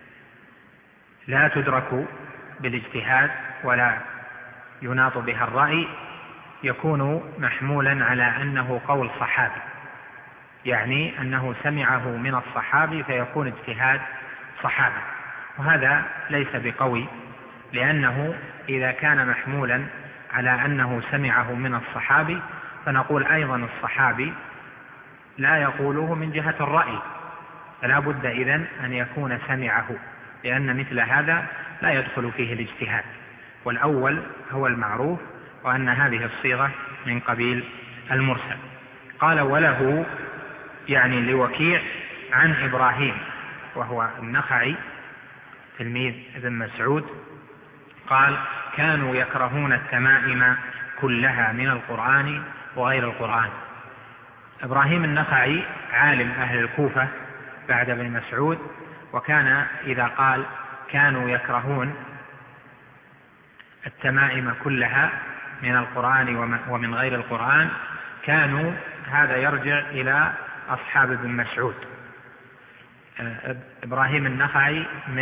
لا تدرك بالاجتهاد ولا يناط بها الرأي يكون محمولا على أنه قول صحابي، يعني أنه سمعه من الصحابي فيكون اجتهاد صحابي، وهذا ليس بقوي، لأنه إذا كان محمولا على أنه سمعه من الصحابي فنقول أيضا الصحابي لا يقوله من جهة الرأي، فلا بد إذن أن يكون سمعه، لأن مثل هذا لا يدخل فيه الاجتهاد. والأول هو المعروف، وأن هذه الصيغة من قبيل المرسل. قال وله يعني لوكيع عن إبراهيم وهو النخعي تلميذ ابن مسعود قال كانوا يكرهون التمائم كلها من القرآن وغير القرآن. إبراهيم النخعي عالم أهل الكوفة بعد ابن مسعود، وكان إذا قال كانوا يكرهون التمائم كلها من القرآن ومن غير القرآن كانوا، هذا يرجع إلى أصحاب ابن مسعود. إبراهيم النخعي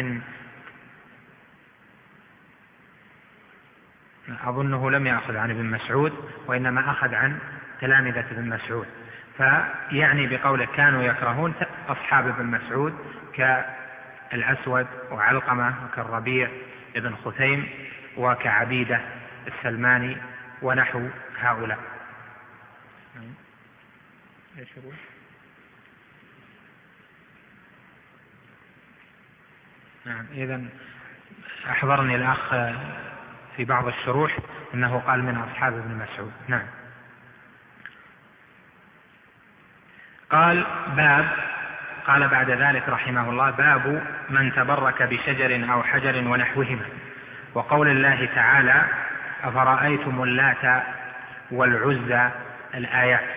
أظنه لم يأخذ عن ابن مسعود، وإنما أخذ عن تلامذة ابن مسعود، فيعني بقوله كانوا يكرهون أصحاب ابن مسعود كالأسود وعلقمة وكالربيع ابن خثيم وكعبيدة السلماني ونحو هؤلاء. نعم، إذن أحضرني الأخ في بعض الشروح أنه قال من أصحاب ابن مسعود. نعم. قال بعد ذلك رحمه الله باب من تبرك بشجر أو حجر ونحوهما، وقول الله تعالى أفرأيتم اللات والعزى الآيات.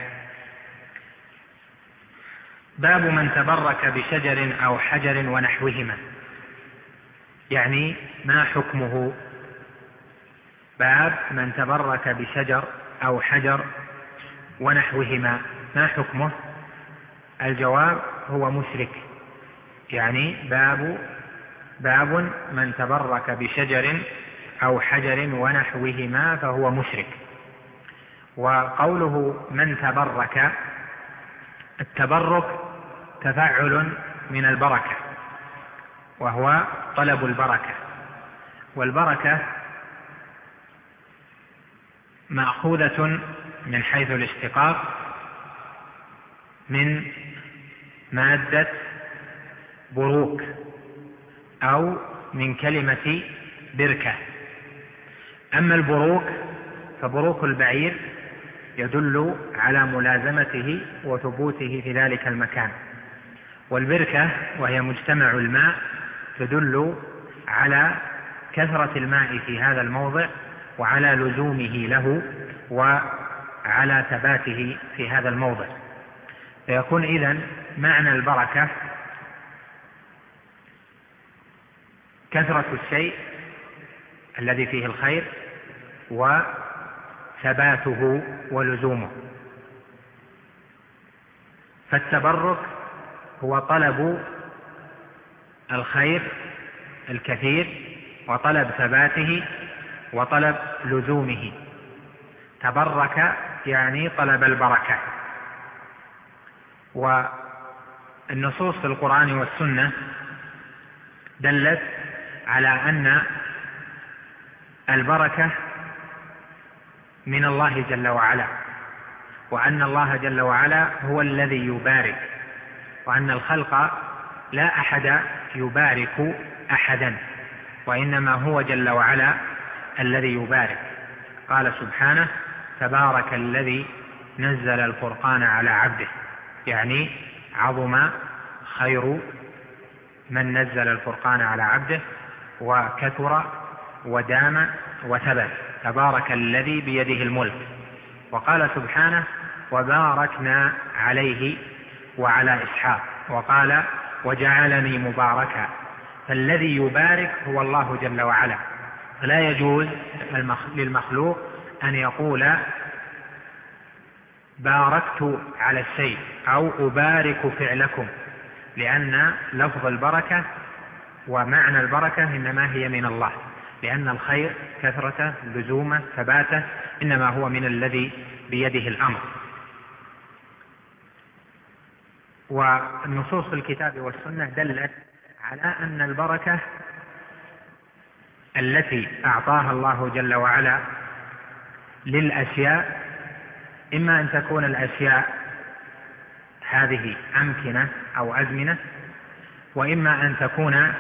باب من تبرك بشجر أو حجر ونحوهما، يعني ما حكمه؟ باب من تبرك بشجر أو حجر ونحوهما ما حكمه؟ الجواب هو مشرك، يعني باب من تبرك بشجر أو حجر ونحوهما فهو مشرك. وقوله من تبرك، التبرك تفعل من البركة، وهو طلب البركة، والبركة مأخوذة من حيث الاشتقاق من مادة بروك أو من كلمة بركة. أما البروك فبروك البعير يدل على ملازمته وثبوته في ذلك المكان، والبركة وهي مجتمع الماء تدل على كثرة الماء في هذا الموضع وعلى لزومه له وعلى ثباته في هذا الموضع. فيكون إذن معنى البركة كثرة الشيء الذي فيه الخير وثباته ولزومه. فالتبرك هو طلب الخير الكثير وطلب ثباته وطلب لزومه. تبرك يعني طلب البركة. والنصوص في القرآن والسنة دلت على أن البركة من الله جل وعلا، وأن الله جل وعلا هو الذي يبارك، وأن الخلق لا أحد يبارك أحدا، وإنما هو جل وعلا الذي يبارك. قال سبحانه تبارك الذي نزل الفرقان على عبده، يعني عظم خير من نزل الفرقان على عبده وكثر ودام وثبت. تبارك الذي بيده الملك. وقال سبحانه وباركنا عليه وعلى إسحاق، وقال وجعلني مباركا. فالذي يبارك هو الله جل وعلا، فلا يجوز للمخلوق أن يقول باركت على الشيء أو أبارك فعلكم لأن لفظ البركة ومعنى البركة إنما هي من الله، لأن الخير كثرته لزومه ثباته إنما هو من الذي بيده الأمر. والنصوص في الكتاب والسنة دلت على أن البركة التي أعطاها الله جل وعلا للأشياء إما أن تكون الأشياء هذه أمكنة أو أزمنة، وإما أن تكون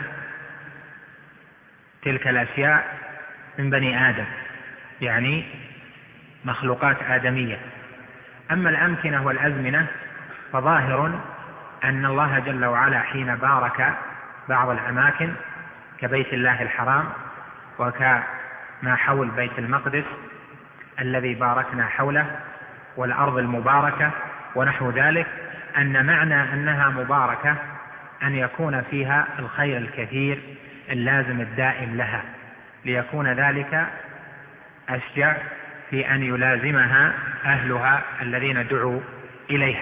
تلك الأشياء من بني آدم، يعني مخلوقات آدمية. أما الأمكنة والأزمنة فظاهر أن الله جل وعلا حين بارك بعض الأماكن كبيت الله الحرام وكما حول بيت المقدس الذي باركنا حوله والأرض المباركة ونحو ذلك، أن معنى أنها مباركة أن يكون فيها الخير الكثير اللازم الدائم لها، ليكون ذلك أشجع في أن يلازمها أهلها الذين دعوا إليها.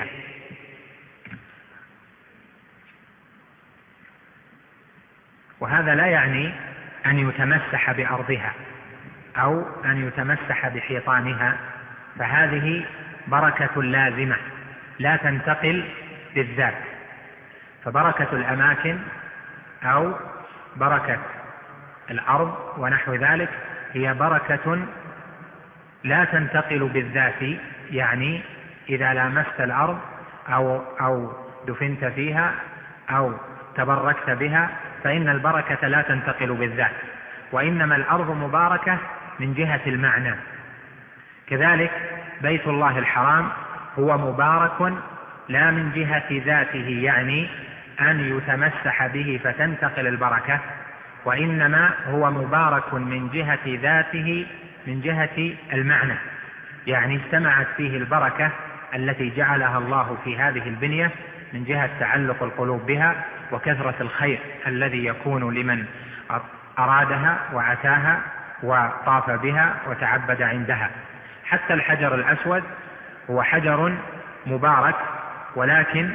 وهذا لا يعني أن يتمسح بأرضها أو أن يتمسح بحيطانها، فهذه بركة لازمة لا تنتقل بالذات. فبركة الأماكن أو بركة الأرض ونحو ذلك هي بركة لا تنتقل بالذات، يعني إذا لامست الأرض أو دفنت فيها أو تبركت بها فإن البركة لا تنتقل بالذات، وإنما الأرض مباركة من جهة المعنى. كذلك بيت الله الحرام هو مبارك لا من جهة ذاته، يعني أن يتمسح به فتنتقل البركة، وإنما هو مبارك من جهة ذاته من جهة المعنى، يعني اجتمعت فيه البركة التي جعلها الله في هذه البنية من جهة تعلق القلوب بها وكثرة الخير الذي يكون لمن أرادها وعتاها وطاف بها وتعبد عندها. حتى الحجر الأسود هو حجر مبارك، ولكن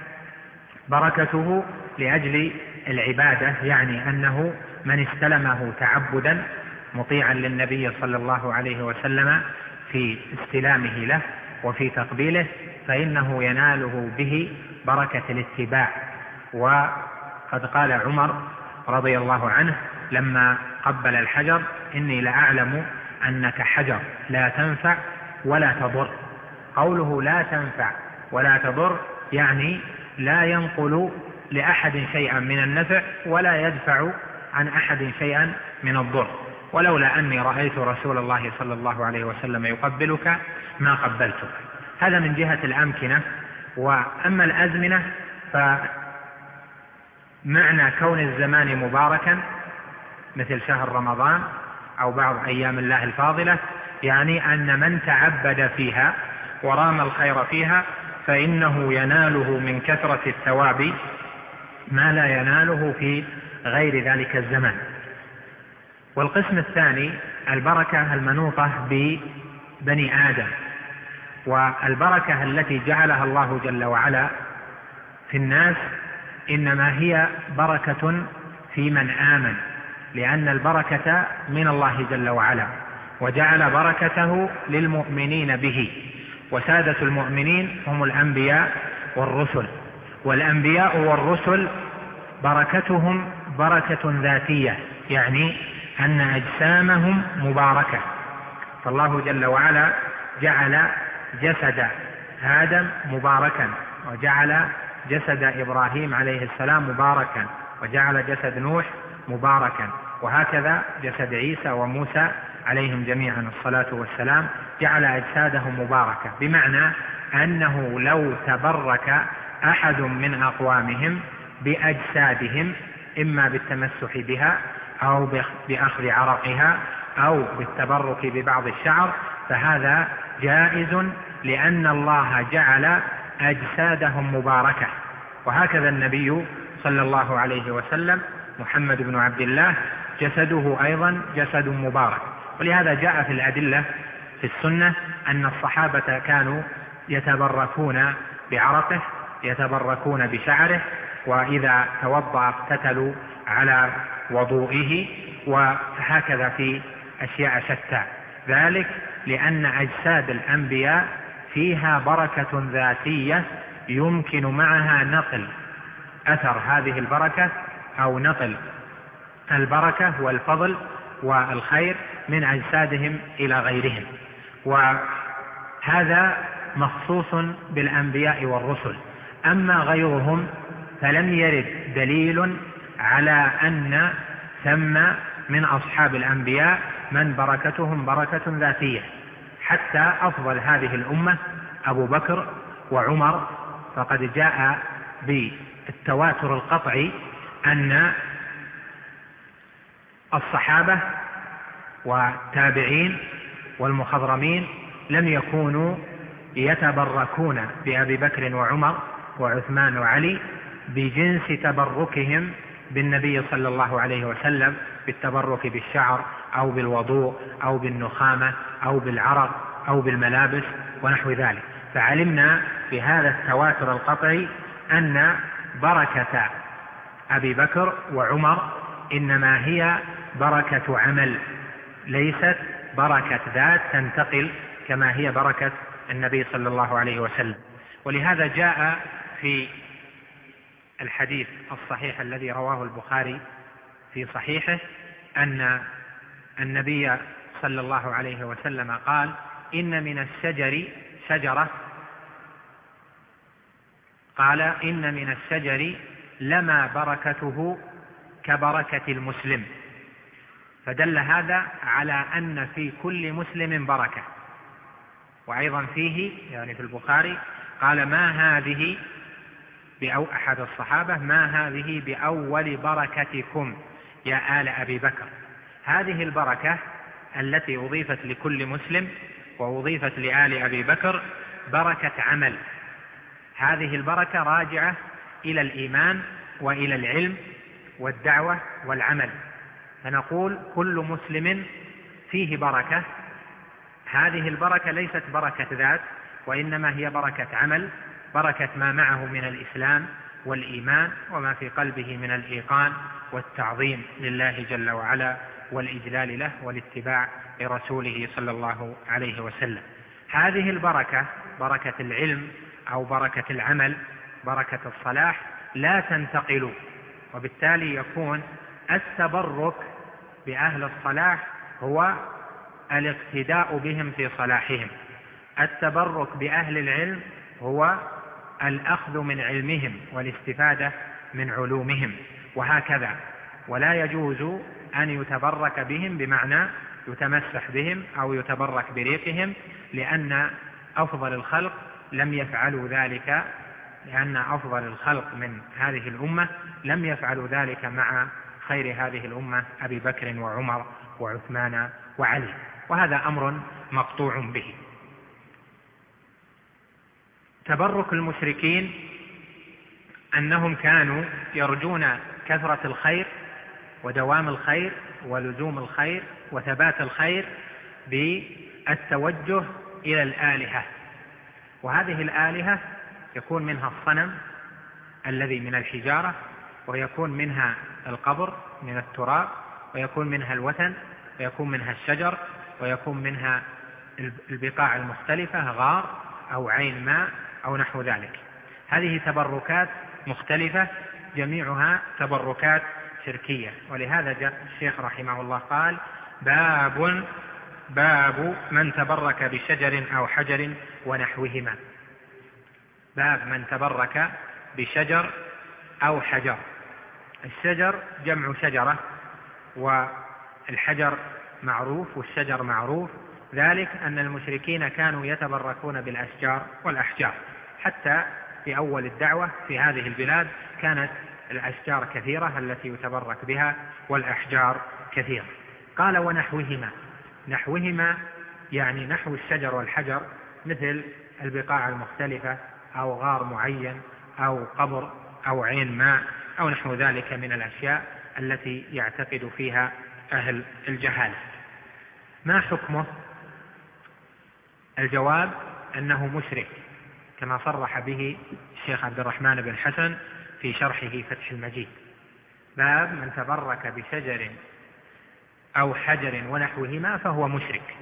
بركته لأجل العبادة، يعني أنه من استلمه تعبدا مطيعا للنبي صلى الله عليه وسلم في استلامه له وفي تقبيله فإنه يناله به بركة الاتباع. وقد قال عمر رضي الله عنه لما قبل الحجر: إني لأعلم أنك حجر لا تنفع ولا تضر. قوله لا تنفع ولا تضر يعني لا ينقل لأحد شيئا من النفع ولا يدفع عن أحد شيئا من الضر، ولولا أني رأيت رسول الله صلى الله عليه وسلم يقبلك ما قبلتك. هذا من جهة الأمكنة. وأما الأزمنة فمعنى كون الزمان مباركا مثل شهر رمضان أو بعض أيام الله الفاضلة، يعني أن من تعبد فيها ورام الخير فيها فإنه يناله من كثرة الثواب ما لا يناله في غير ذلك الزمان. والقسم الثاني البركة المنوطة ببني آدم، والبركة التي جعلها الله جل وعلا في الناس إنما هي بركة في من آمن، لأن البركة من الله جل وعلا وجعل بركته للمؤمنين به. وسادة المؤمنين هم الأنبياء والرسل، والأنبياء والرسل بركتهم بركة ذاتية، يعني أن أجسامهم مباركة. فالله جل وعلا جعل جسد آدم مباركا، وجعل جسد إبراهيم عليه السلام مباركا، وجعل جسد نوح مباركا، وهكذا جسد عيسى وموسى عليهم جميعا الصلاة والسلام جعل أجسادهم مباركة، بمعنى أنه لو تبرك أحد من أقوامهم بأجسادهم إما بالتمسح بها أو بأخذ عرقها أو بالتبرك ببعض الشعر فهذا جائز، لأن الله جعل أجسادهم مباركة. وهكذا النبي صلى الله عليه وسلم محمد بن عبد الله جسده أيضا جسد مبارك. ولهذا جاء في الأدلة في السنة أن الصحابة كانوا يتبركون بعرقه، يتبركون بشعره، وإذا توضأ اقتتلوا على وضوئه، وهكذا في أشياء شتى. ذلك لأن أجساد الأنبياء فيها بركة ذاتية يمكن معها نقل أثر هذه البركة أو نقل البركة والفضل والخير من أجسادهم إلى غيرهم، وهذا مخصوص بالأنبياء والرسل. أما غيرهم فلم يرد دليل على أن ثم من أصحاب الأنبياء من بركتهم بركة ذاتية. حتى أفضل هذه الأمة أبو بكر وعمر، فقد جاء بالتواتر القطعي أن الصحابة والتابعين والمخضرمين لم يكونوا يتبركون بأبي بكر وعمر وعثمان وعلي بجنس تبركهم بالنبي صلى الله عليه وسلم، بالتبرك بالشعر أو بالوضوء أو بالنخامة أو بالعرق أو بالملابس ونحو ذلك. فعلمنا في هذا التواتر القطعي أن بركة أبي بكر وعمر إنما هي بركة عمل، ليست بركة ذات تنتقل كما هي بركة النبي صلى الله عليه وسلم. ولهذا جاء في الحديث الصحيح الذي رواه البخاري في صحيحه أن النبي صلى الله عليه وسلم قال: إن من الشجر شجرة، قال: إن من الشجر لما بركته كبركة المسلم. فدل هذا على أن في كل مسلم بركة. وأيضا فيه يعني في البخاري قال: ما هذه أو أحد الصحابة: ما هذه بأول بركتكم يا آل أبي بكر. هذه البركة التي أضيفت لكل مسلم وأضيفت لآل أبي بكر بركة عمل. هذه البركة راجعة إلى الإيمان وإلى العلم والدعوة والعمل. فنقول كل مسلم فيه بركة. هذه البركة ليست بركة ذات، وإنما هي بركة عمل، بركة ما معه من الإسلام والإيمان وما في قلبه من الإيقان والتعظيم لله جل وعلا والإجلال له والاتباع لرسوله صلى الله عليه وسلم. هذه البركة، بركة العلم أو بركة العمل، بركة الصلاح، لا تنتقل، وبالتالي يكون التبرك بأهل الصلاح هو الاقتداء بهم في صلاحهم. التبرك بأهل العلم هو الأخذ من علمهم والاستفادة من علومهم، وهكذا. ولا يجوز أن يتبرك بهم بمعنى يتمسح بهم أو يتبرك بريقهم، لأن أفضل الخلق لم يفعلوا ذلك، لأن أفضل الخلق من هذه الأمة لم يفعلوا ذلك مع خير هذه الأمة أبي بكر وعمر وعثمان وعلي، وهذا أمر مقطوع به. تبرك المشركين أنهم كانوا يرجون كثرة الخير ودوام الخير ولزوم الخير وثبات الخير بالتوجه إلى الآلهة. وهذه الآلهة يكون منها الصنم الذي من الحجارة، ويكون منها القبر من التراب، ويكون منها الوثن، ويكون منها الشجر، ويكون منها البقاع المختلفة، غار أو عين ماء أو نحو ذلك. هذه تبركات مختلفة جميعها تبركات شركية. ولهذا جاء الشيخ رحمه الله قال: باب من تبرك بشجر أو حجر ونحوهما. باب من تبرك بشجر أو حجر. الشجر جمع شجرة، والحجر معروف والشجر معروف. ذلك أن المشركين كانوا يتبركون بالأشجار والأحجار، حتى في أول الدعوة في هذه البلاد كانت الأشجار كثيرة التي يتبرك بها والأحجار كثيرة. قال: ونحوهما. نحوهما يعني نحو الشجر والحجر، مثل البقاع المختلفة أو غار معين أو قبر أو عين ماء أو نحو ذلك من الأشياء التي يعتقد فيها أهل الجهالة. ما حكمه؟ الجواب أنه مشرك، كما صرح به الشيخ عبد الرحمن بن حسن في شرحه فتح المجيد، باب من تبرك بشجر أو حجر ونحوهما فهو مشرك.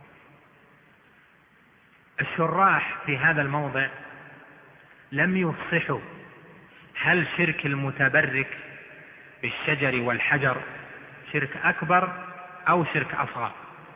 الشراح في هذا الموضع لم يفصحوا هل شرك المتبرك بالشجر والحجر شرك أكبر أو شرك أصغر،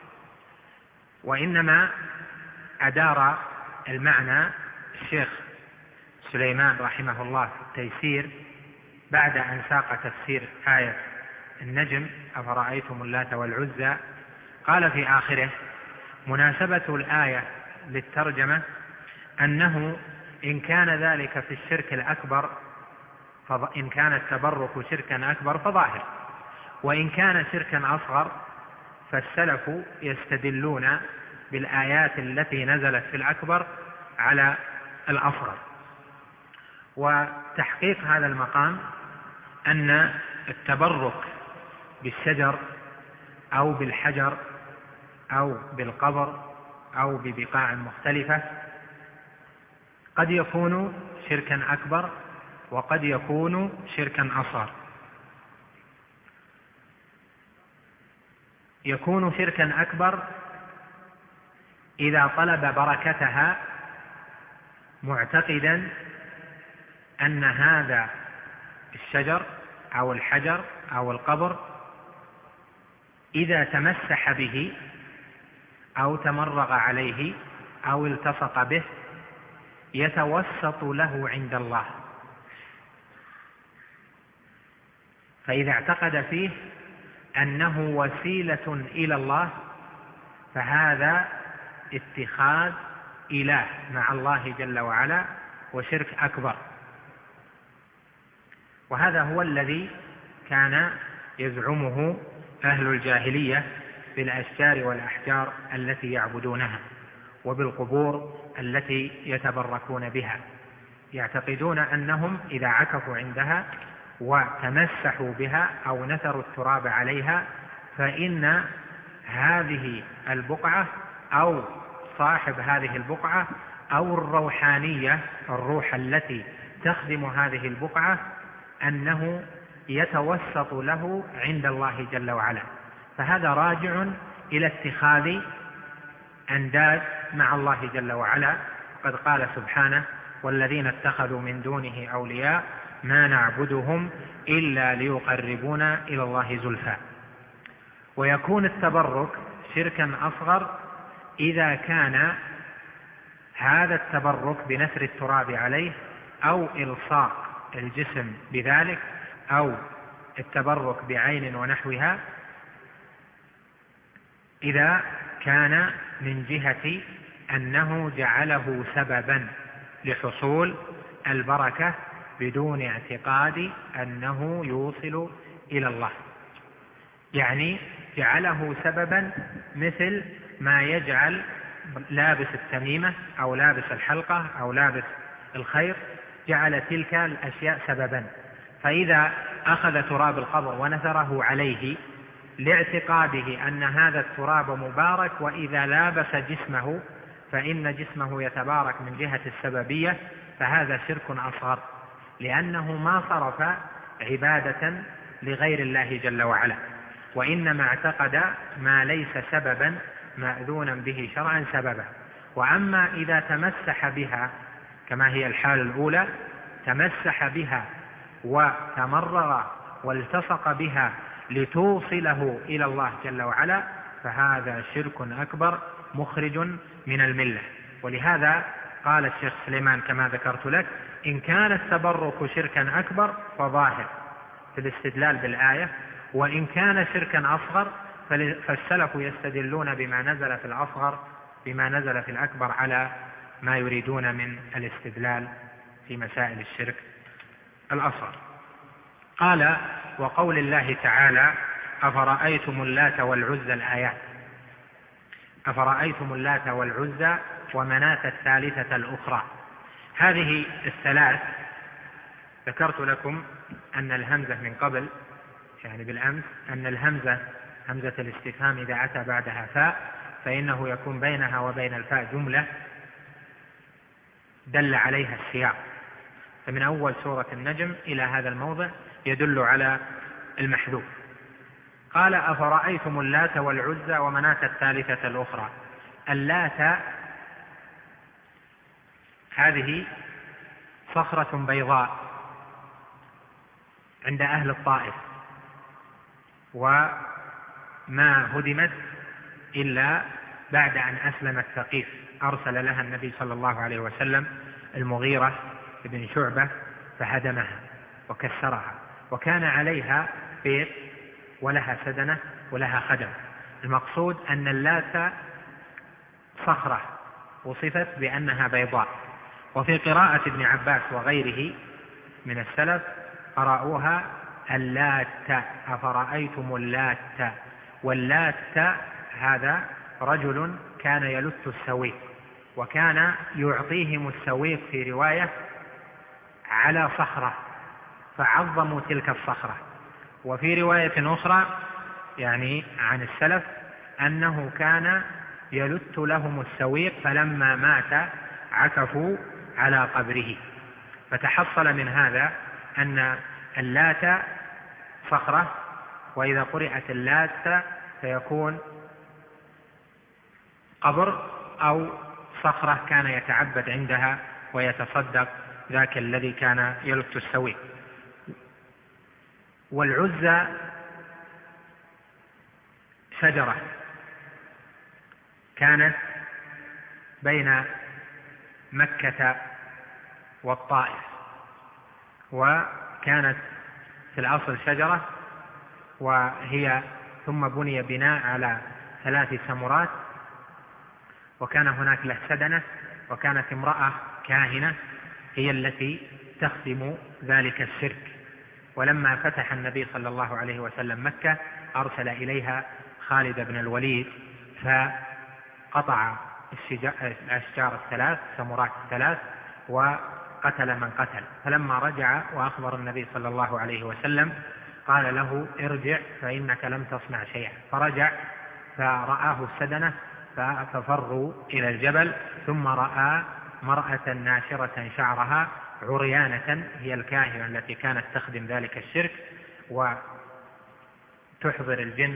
وإنما أدار المعنى الشيخ سليمان رحمه الله في التيسير بعد أن ساق تفسير آية النجم أفرأيتم اللات والعزى، قال في آخره: مناسبة الآية للترجمة أنه إن كان ذلك في الشرك الأكبر، إن كان التبرك شركا أكبر فظاهر، وإن كان شركا أصغر فالسلف يستدلون بالآيات التي نزلت في الأكبر على الأصغر. وتحقيق هذا المقام أن التبرك بالشجر أو بالحجر أو بالقبر أو ببقاع مختلفة قد يكون شركا أكبر وقد يكون شركا أصغر. يكون شركا أكبر إذا طلب بركتها معتقدا أن هذا الشجر أو الحجر أو القبر إذا تمسح به أو تمرغ عليه أو التصق به يتوسط له عند الله، فإذا اعتقد فيه أنه وسيلة إلى الله فهذا اتخاذ إله مع الله جل وعلا وشرك أكبر. وهذا هو الذي كان يزعمه أهل الجاهلية بالأشجار والأحجار التي يعبدونها وبالقبور التي يتبركون بها، يعتقدون أنهم إذا عكفوا عندها وتمسحوا بها أو نثروا التراب عليها فإن هذه البقعة أو صاحب هذه البقعة أو الروحانية الروح التي تخدم هذه البقعة أنه يتوسط له عند الله جل وعلا، فهذا راجع إلى اتخاذ أنداد مع الله جل وعلا. قد قال سبحانه: والذين اتخذوا من دونه أولياء ما نعبدهم إلا ليقربونا إلى الله زلفى. ويكون التبرك شركا أصغر إذا كان هذا التبرك بنثر التراب عليه أو إلصاق الجسم بذلك أو التبرك بعين ونحوها، إذا كان من جهة أنه جعله سببا لحصول البركة بدون اعتقاد أنه يوصل إلى الله، يعني جعله سببا مثل ما يجعل لابس التميمة أو لابس الحلقة أو لابس الخيط، جعل تلك الأشياء سببا، فإذا أخذ تراب القبر ونثره عليه لاعتقاده أن هذا التراب مبارك وإذا لابس جسمه فإن جسمه يتبارك من جهة السببية، فهذا شرك أصغر، لأنه ما صرف عبادة لغير الله جل وعلا، وإنما اعتقد ما ليس سببا مأذونا به شرعا سببا. وأما إذا تمسح بها كما هي الحال الأولى، تمسح بها وتمرغ والتصق بها لتوصله إلى الله جل وعلا، فهذا شرك أكبر مخرج من الملة. ولهذا قال الشيخ سليمان كما ذكرت لك: إن كان التبرك شركا أكبر فظاهر في الاستدلال بالآية، وإن كان شركا أصغر فالسلف يستدلون بما نزل في الأصغر بما نزل في الأكبر على ما يريدون من الاستدلال في مسائل الشرك الأصغر. قال: وقول الله تعالى: أفرأيتم اللات والعزى، الآيات: أفرأيتم اللات والعزى ومناة الثالثة الأخرى. هذه الثلاث ذكرت لكم أن الهمزة من قبل، يعني بالأمس، أن الهمزة همزة الاستفهام إذا أتى بعدها فاء فإنه يكون بينها وبين الفاء جملة دل عليها السياق، فمن أول سورة النجم إلى هذا الموضع يدل على المحذوف. قال أفرأيتم اللات والعزى ومناة الثالثة الأخرى. اللات هذه صخرة بيضاء عند أهل الطائف، وما هدمت إلا بعد أن أسلمت ثقيف، أرسل لها النبي صلى الله عليه وسلم المغيرة بن شعبة فهدمها وكسرها، وكان عليها بيت ولها سدنة ولها خدم. المقصود أن اللات صخرة وصفت بأنها بيضاء. وفي قراءة ابن عباس وغيره من السلف قرأوها اللات، أفرأيتم اللات. واللات هذا رجل كان يلت السويق، وكان يعطيهم السويق في رواية على صخرة فعظموا تلك الصخرة. وفي رواية أخرى يعني عن السلف أنه كان يلت لهم السويق فلما مات عكفوا على قبره. فتحصل من هذا أن اللات صخرة، وإذا قرأت اللات فيكون قبر أو صخرة كان يتعبد عندها ويتصدق ذاك الذي كان يلت السويق. والعزى شجرة كانت بين مكة والطائف، وكانت في الأصل شجرة، وهي ثم بني بناء على 3 سمرات، وكان هناك له سدنة، وكانت امرأة كاهنة هي التي تخدم ذلك الشرك. ولما فتح النبي صلى الله عليه وسلم مكة أرسل إليها خالد بن الوليد فقطع الأشجار 3 سمرات 3 وقتل من قتل. فلما رجع وأخبر النبي صلى الله عليه وسلم قال له ارجع فإنك لم تصنع شيئا. فرجع فرآه السدنة ففروا إلى الجبل، ثم رأى مرأة ناشرة شعرها عريانة هي الكاهنة التي كانت تخدم ذلك الشرك وتحضر الجن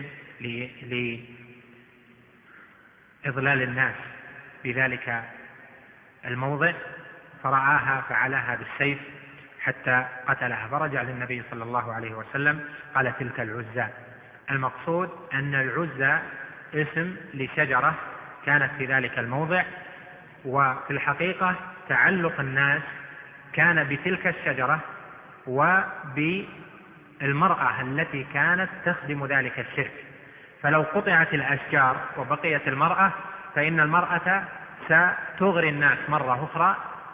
لإضلال الناس في ذلك الموضع، فرآها فعلها بالسيف حتى قتلها. فرجع للنبي صلى الله عليه وسلم قال تلك العزى. المقصود أن العزى اسم لشجرة كانت في ذلك الموضع، وفي الحقيقة تعلق الناس كان بتلك الشجرة وبالمرأة التي كانت تخدم ذلك الشرك. فلو قطعت الأشجار وبقيت المرأة فإن المرأة ستغري الناس مرة أخرى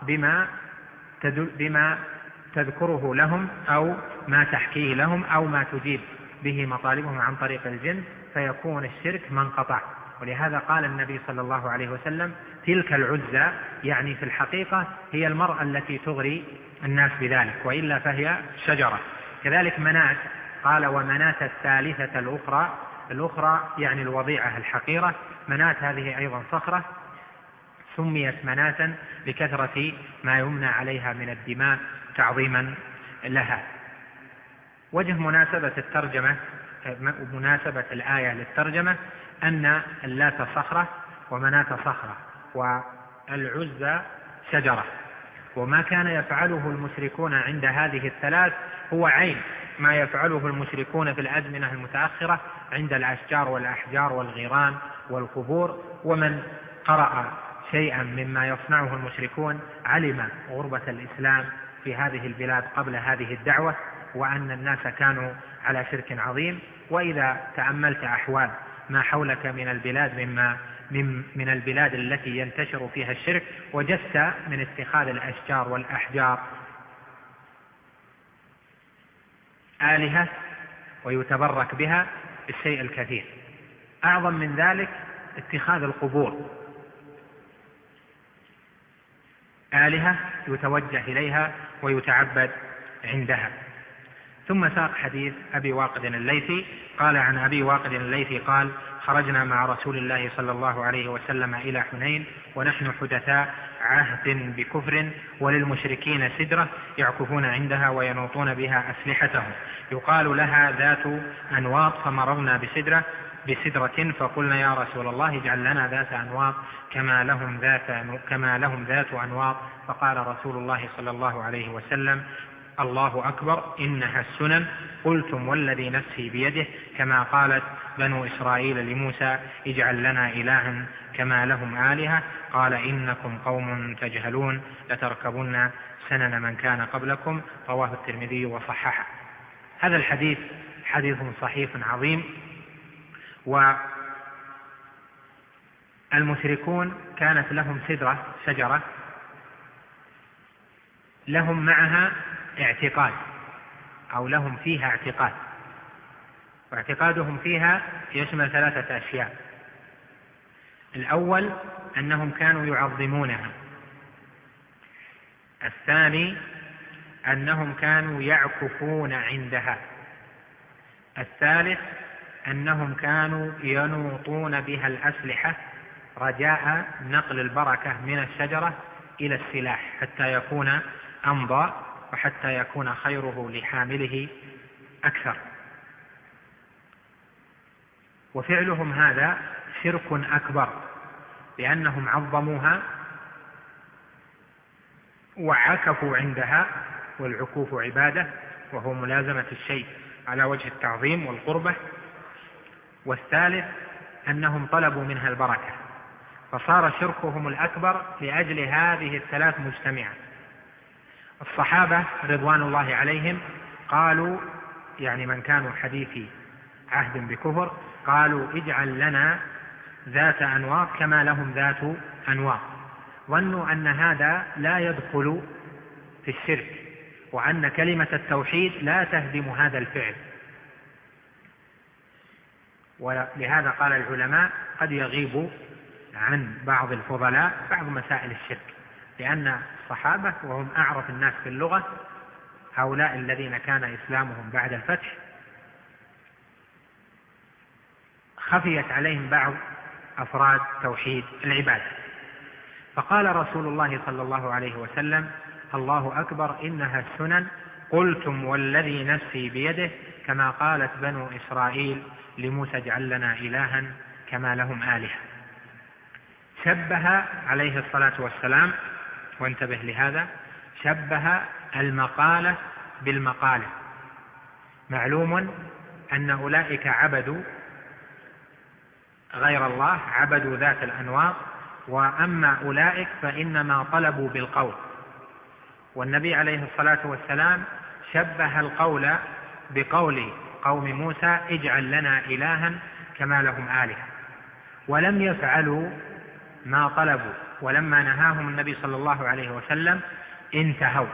بما تذكره لهم أو ما تحكيه لهم أو ما تجيب به مطالبهم عن طريق الجن، فيكون الشرك منقطع. ولهذا قال النبي صلى الله عليه وسلم تلك العزى، يعني في الحقيقة هي المرأة التي تغري الناس بذلك، وإلا فهي شجرة. كذلك مناة، قال ومناة الثالثة الأخرى يعني الوضيعة الحقيرة. مناة هذه أيضا صخرة سميت مناة لكثرة ما يمنى عليها من الدماء تعظيما لها. وجه مناسبة الآية للترجمة أن اللات صخرة ومناة صخرة والعزى شجرة، وما كان يفعله المشركون عند هذه الثلاث هو عين ما يفعله المشركون في الأزمنة المتأخرة عند الأشجار والأحجار والغيران والقبور. ومن قرأ شيئا مما يصنعه المشركون علم غربة الإسلام في هذه البلاد قبل هذه الدعوة، وأن الناس كانوا على شرك عظيم. وإذا تأملت أحوال ما حولك من البلاد من البلاد التي ينتشر فيها الشرك، وجدت من اتخاذ الأشجار والأحجار آلهة ويتبرك بها الشيء الكثير. أعظم من ذلك اتخاذ القبور آلهة يتوجه إليها ويتعبد عندها. ثم ساق حديث أبي واقد الليثي. قال عن أبي واقد الليثي قال: خرجنا مع رسول الله صلى الله عليه وسلم إلى حنين ونحن حدثاء عهد بكفر، وللمشركين سدرة يعكفون عندها وينوطون بها أسلحتهم يقال لها ذات أنواط، فمررنا بسدرة فقلنا: يا رسول الله اجعل لنا ذات أنواط كما لهم ذات أنواط. فقال رسول الله صلى الله عليه وسلم: الله أكبر، إنها السنن. قلتم والذي نفسي بيده، كما قالت بنو إسرائيل لموسى: اجعل لنا إلها كما لهم آلهة. قال: إنكم قوم تجهلون، لتركبن سنن من كان قبلكم. رواه الترمذي وصححه. هذا الحديث حديث صحيح عظيم. والمشركون كانت لهم شجرة لهم معها اعتقاد، أو لهم فيها اعتقاد، واعتقادهم فيها يشمل 3 أشياء. الأول أنهم كانوا يعظمونها. الثاني أنهم كانوا يعكفون عندها. الثالث أنهم كانوا ينوطون بها الأسلحة رجاء نقل البركة من الشجرة إلى السلاح حتى يكون أمضى وحتى يكون خيره لحامله أكثر. وفعلهم هذا شرك أكبر، لأنهم عظموها وعكفوا عندها، والعكوف عبادة، وهو ملازمة الشيء على وجه التعظيم والقربة. والثالث أنهم طلبوا منها البركة، فصار شركهم الأكبر لأجل هذه ال3 مجتمعة. الصحابة رضوان الله عليهم قالوا، يعني من كانوا حديثي عهد بكفر، قالوا: اجعل لنا ذات أنواط كما لهم ذات أنواط. ظنوا أن هذا لا يدخل في الشرك، وأن كلمة التوحيد لا تهدم هذا الفعل. ولهذا قال العلماء: قد يغيب عن بعض الفضلاء بعض مسائل الشرك، لأن الصحابة وهم أعرف الناس في اللغة، هؤلاء الذين كان إسلامهم بعد الفتح، خفيت عليهم بعض أفراد توحيد العبادة. فقال رسول الله صلى الله عليه وسلم: الله أكبر، إنها السنن. قلتم والذي نفسي بيده، كما قالت بنو إسرائيل لموسى: اجعل لنا إلها كما لهم آلهة. شبه عليه الصلاة والسلام، وانتبه لهذا، شبه المقالة بالمقالة. معلوم أن أولئك عبدوا غير الله، عبدوا ذات الأنواط، وأما أولئك فإنما طلبوا بالقول. والنبي عليه الصلاة والسلام شبه القول بقول قوم موسى: اجعل لنا إلها كما لهم آلهة، ولم يفعلوا ما طلبوا. ولما نهاهم النبي صلى الله عليه وسلم انتهوا،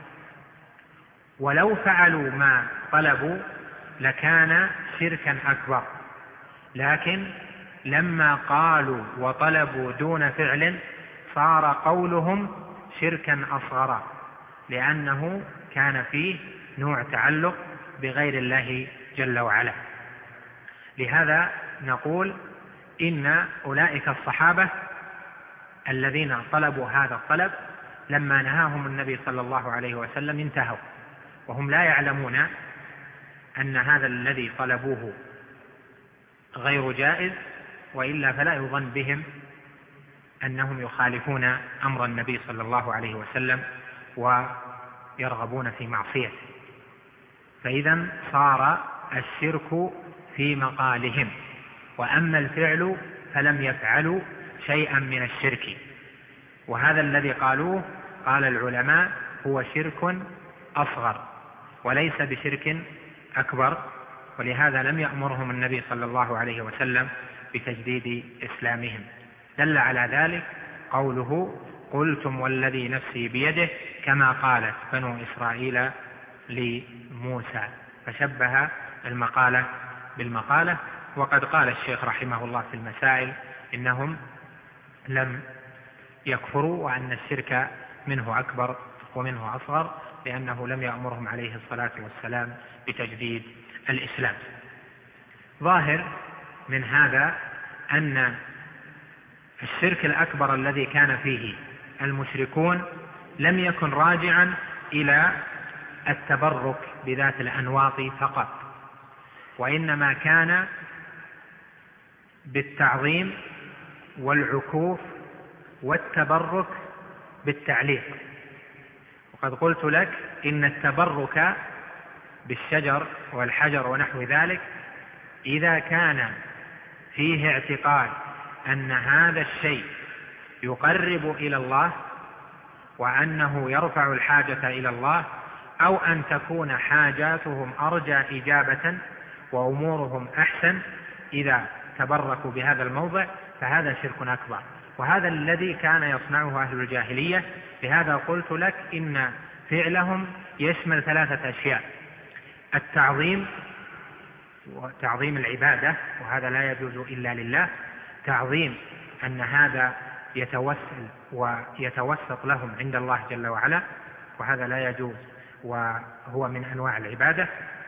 ولو فعلوا ما طلبوا لكان شركا أكبر، لكن لما قالوا وطلبوا دون فعل صار قولهم شركا أصغر، لأنه كان فيه نوع تعلق بغير الله جل وعلا. لهذا نقول إن أولئك الصحابة الذين طلبوا هذا الطلب لما نهاهم النبي صلى الله عليه وسلم انتهوا، وهم لا يعلمون أن هذا الذي طلبوه غير جائز، وإلا فلا يظن بهم أنهم يخالفون أمر النبي صلى الله عليه وسلم ويرغبون في معصيته. فإذا صار الشرك في مقالهم، وأما الفعل فلم يفعلوا شيئا من الشرك. وهذا الذي قالوه قال العلماء هو شرك أصغر وليس بشرك أكبر، ولهذا لم يأمرهم النبي صلى الله عليه وسلم بتجديد إسلامهم. دل على ذلك قوله: قلتم والذي نفسي بيده، كما قالت بنو إسرائيل لموسى، فشبه المقالة بالمقالة. وقد قال الشيخ رحمه الله في المسائل إنهم لم يكفروا، وأن الشرك منه أكبر ومنه أصغر، لأنه لم يأمرهم عليه الصلاة والسلام بتجديد الإسلام. ظاهر من هذا أن الشرك الأكبر الذي كان فيه المشركون لم يكن راجعا إلى التبرك بذات الأنواط فقط، وإنما كان بالتعظيم والعكوف والتبرك بالتعليق. وقد قلت لك إن التبرك بالشجر والحجر ونحو ذلك إذا كان فيه اعتقاد أن هذا الشيء يقرب إلى الله وأنه يرفع الحاجة إلى الله، أو أن تكون حاجاتهم أرجى إجابة وأمورهم أحسن إذا تبركوا بهذا الموضع، فهذا شرك أكبر، وهذا الذي كان يصنعه أهل الجاهلية. لهذا قلت لك إن فعلهم يشمل 3 أشياء: التعظيم وتعظيم العبادة، وهذا لا يجوز إلا لله، تعظيم أن هذا يتوسل ويتوسط لهم عند الله جل وعلا، وهذا لا يجوز وهو من أنواع العبادة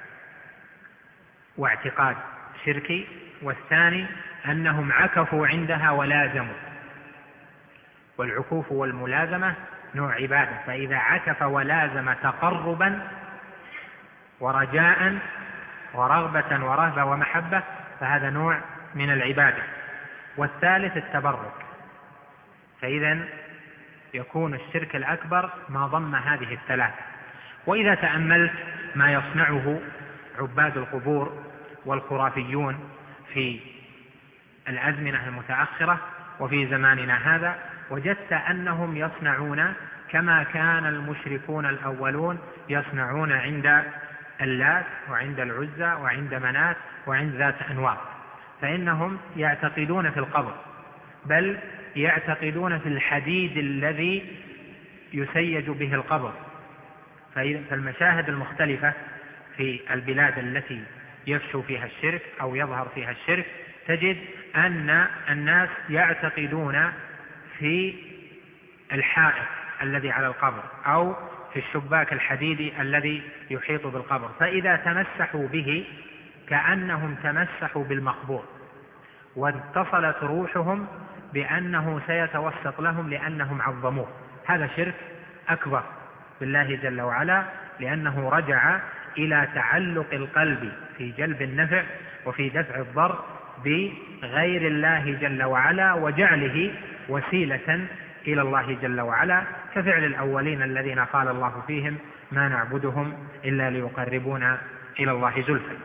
واعتقاد شركي. والثاني أنهم عكفوا عندها ولازموا، والعكوف والملازمة نوع عبادة، فإذا عكف ولازم تقربا ورجاء ورغبة ورهبة ومحبة فهذا نوع من العبادة. والثالث التبرك. فإذا يكون الشرك الأكبر ما ضم هذه الثلاثة. وإذا تأملت ما يصنعه عباد القبور والخرافيون في الأزمنة المتأخرة وفي زماننا هذا، وجدت أنهم يصنعون كما كان المشركون الأولون يصنعون عند اللات وعند العزى وعند منات وعند ذات أنواط. فإنهم يعتقدون في القبر، بل يعتقدون في الحديد الذي يسيج به القبر. فالمشاهد المختلفة في البلاد التي يفشو فيها الشرك أو يظهر فيها الشرك تجد أن الناس يعتقدون في الحائط الذي على القبر أو في الشباك الحديدي الذي يحيط بالقبر، فإذا تمسحوا به كأنهم تمسحوا بالمقبور، واتصلت روحهم بأنه سيتوسط لهم لأنهم عظموه. هذا شرك أكبر بالله جل وعلا، لأنه رجع إلى تعلق القلب في جلب النفع وفي دفع الضر بغير الله جل وعلا، وجعله وسيلة إلى الله جل وعلا، كفعل الأولين الذين قال الله فيهم: ما نعبدهم إلا ليقربونا إلى الله زلفى.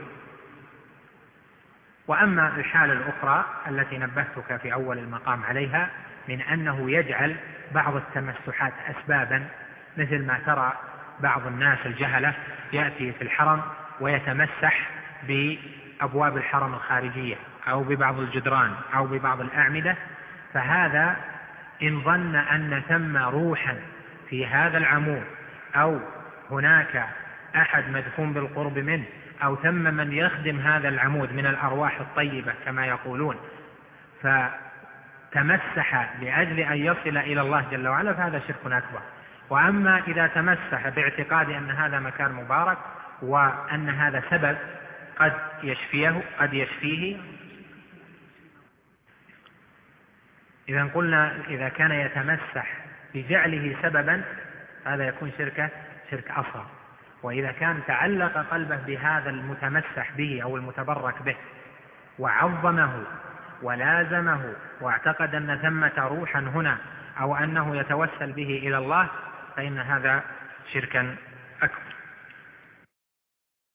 وأما الحالة الأخرى التي نبهتك في أول المقام عليها، من أنه يجعل بعض التمسحات أسبابا، مثل ما ترى بعض الناس الجهلة يأتي في الحرم ويتمسح بأبواب الحرم الخارجية أو ببعض الجدران أو ببعض الأعمدة، فهذا إن ظن أن ثم روحا في هذا العمود أو هناك أحد مدفون بالقرب منه أو ثم من يخدم هذا العمود من الأرواح الطيبة كما يقولون، فتمسح لأجل أن يصل إلى الله جل وعلا، فهذا شرك أكبر. وأما إذا تمسح باعتقاد أن هذا مكان مبارك وأن هذا سبب قد يشفيه، إذا قلنا إذا كان يتمسح بجعله سببا هذا يكون شرك أصغر. وإذا كان تعلق قلبه بهذا المتمسح به أو المتبرك به وعظمه ولازمه واعتقد أن ثمة روحا هنا أو أنه يتوسل به إلى الله، فإن هذا شركا أكبر.